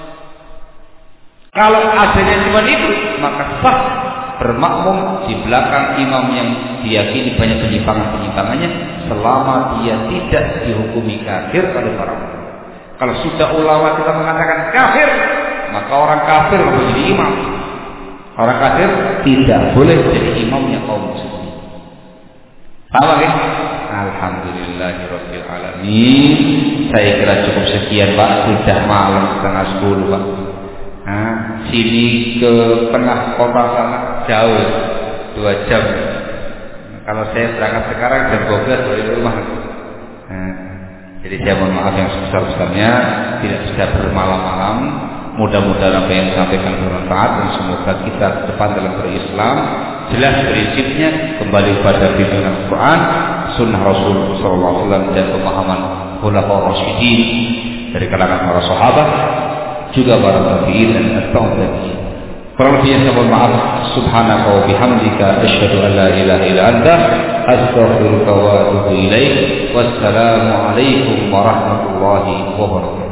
Kalau adanya cuma itu, maka sah bermakmum di belakang imam yang diyakini banyak penyimpangannya selama dia tidak dihukumi kafir oleh para ulama. Kalau sudah ulama kita mengatakan kafir, maka orang kafir menjadi imam. Orang kafir tidak boleh jadi imamnya kaum muslimin. Paham ya? Alhamdulillahirabbil alamin. Saya kira cukup sekian Pak, sudah malam 9:30 Pak. Sini ke tengah kota sana jauh 2 jam. Kalau saya berangkat sekarang jam 12 dari rumah. Jadi saya mohon maaf yang sebesar-besarnya, tidak bisa bermalam-malam. Mudah-mudahan apa yang disampaikan bermanfaat dan semoga kita ke depan dalam berislam jelas prinsipnya kembali pada bimbingan Al-Quran, Sunnah Rasul SAW dan pemahaman Khulafaur Rasyidin dari kalangan para sahabat, juga para tabi'in dan at-tabi'in. Kurang lebihnya saya mohon maaf. Subhanaka wa bihamdika asyhadu an la ilaha illa anta astaghfiruka wa atubu ilaik. Wassalamu alaikum warahmatullahi wabarakatuh.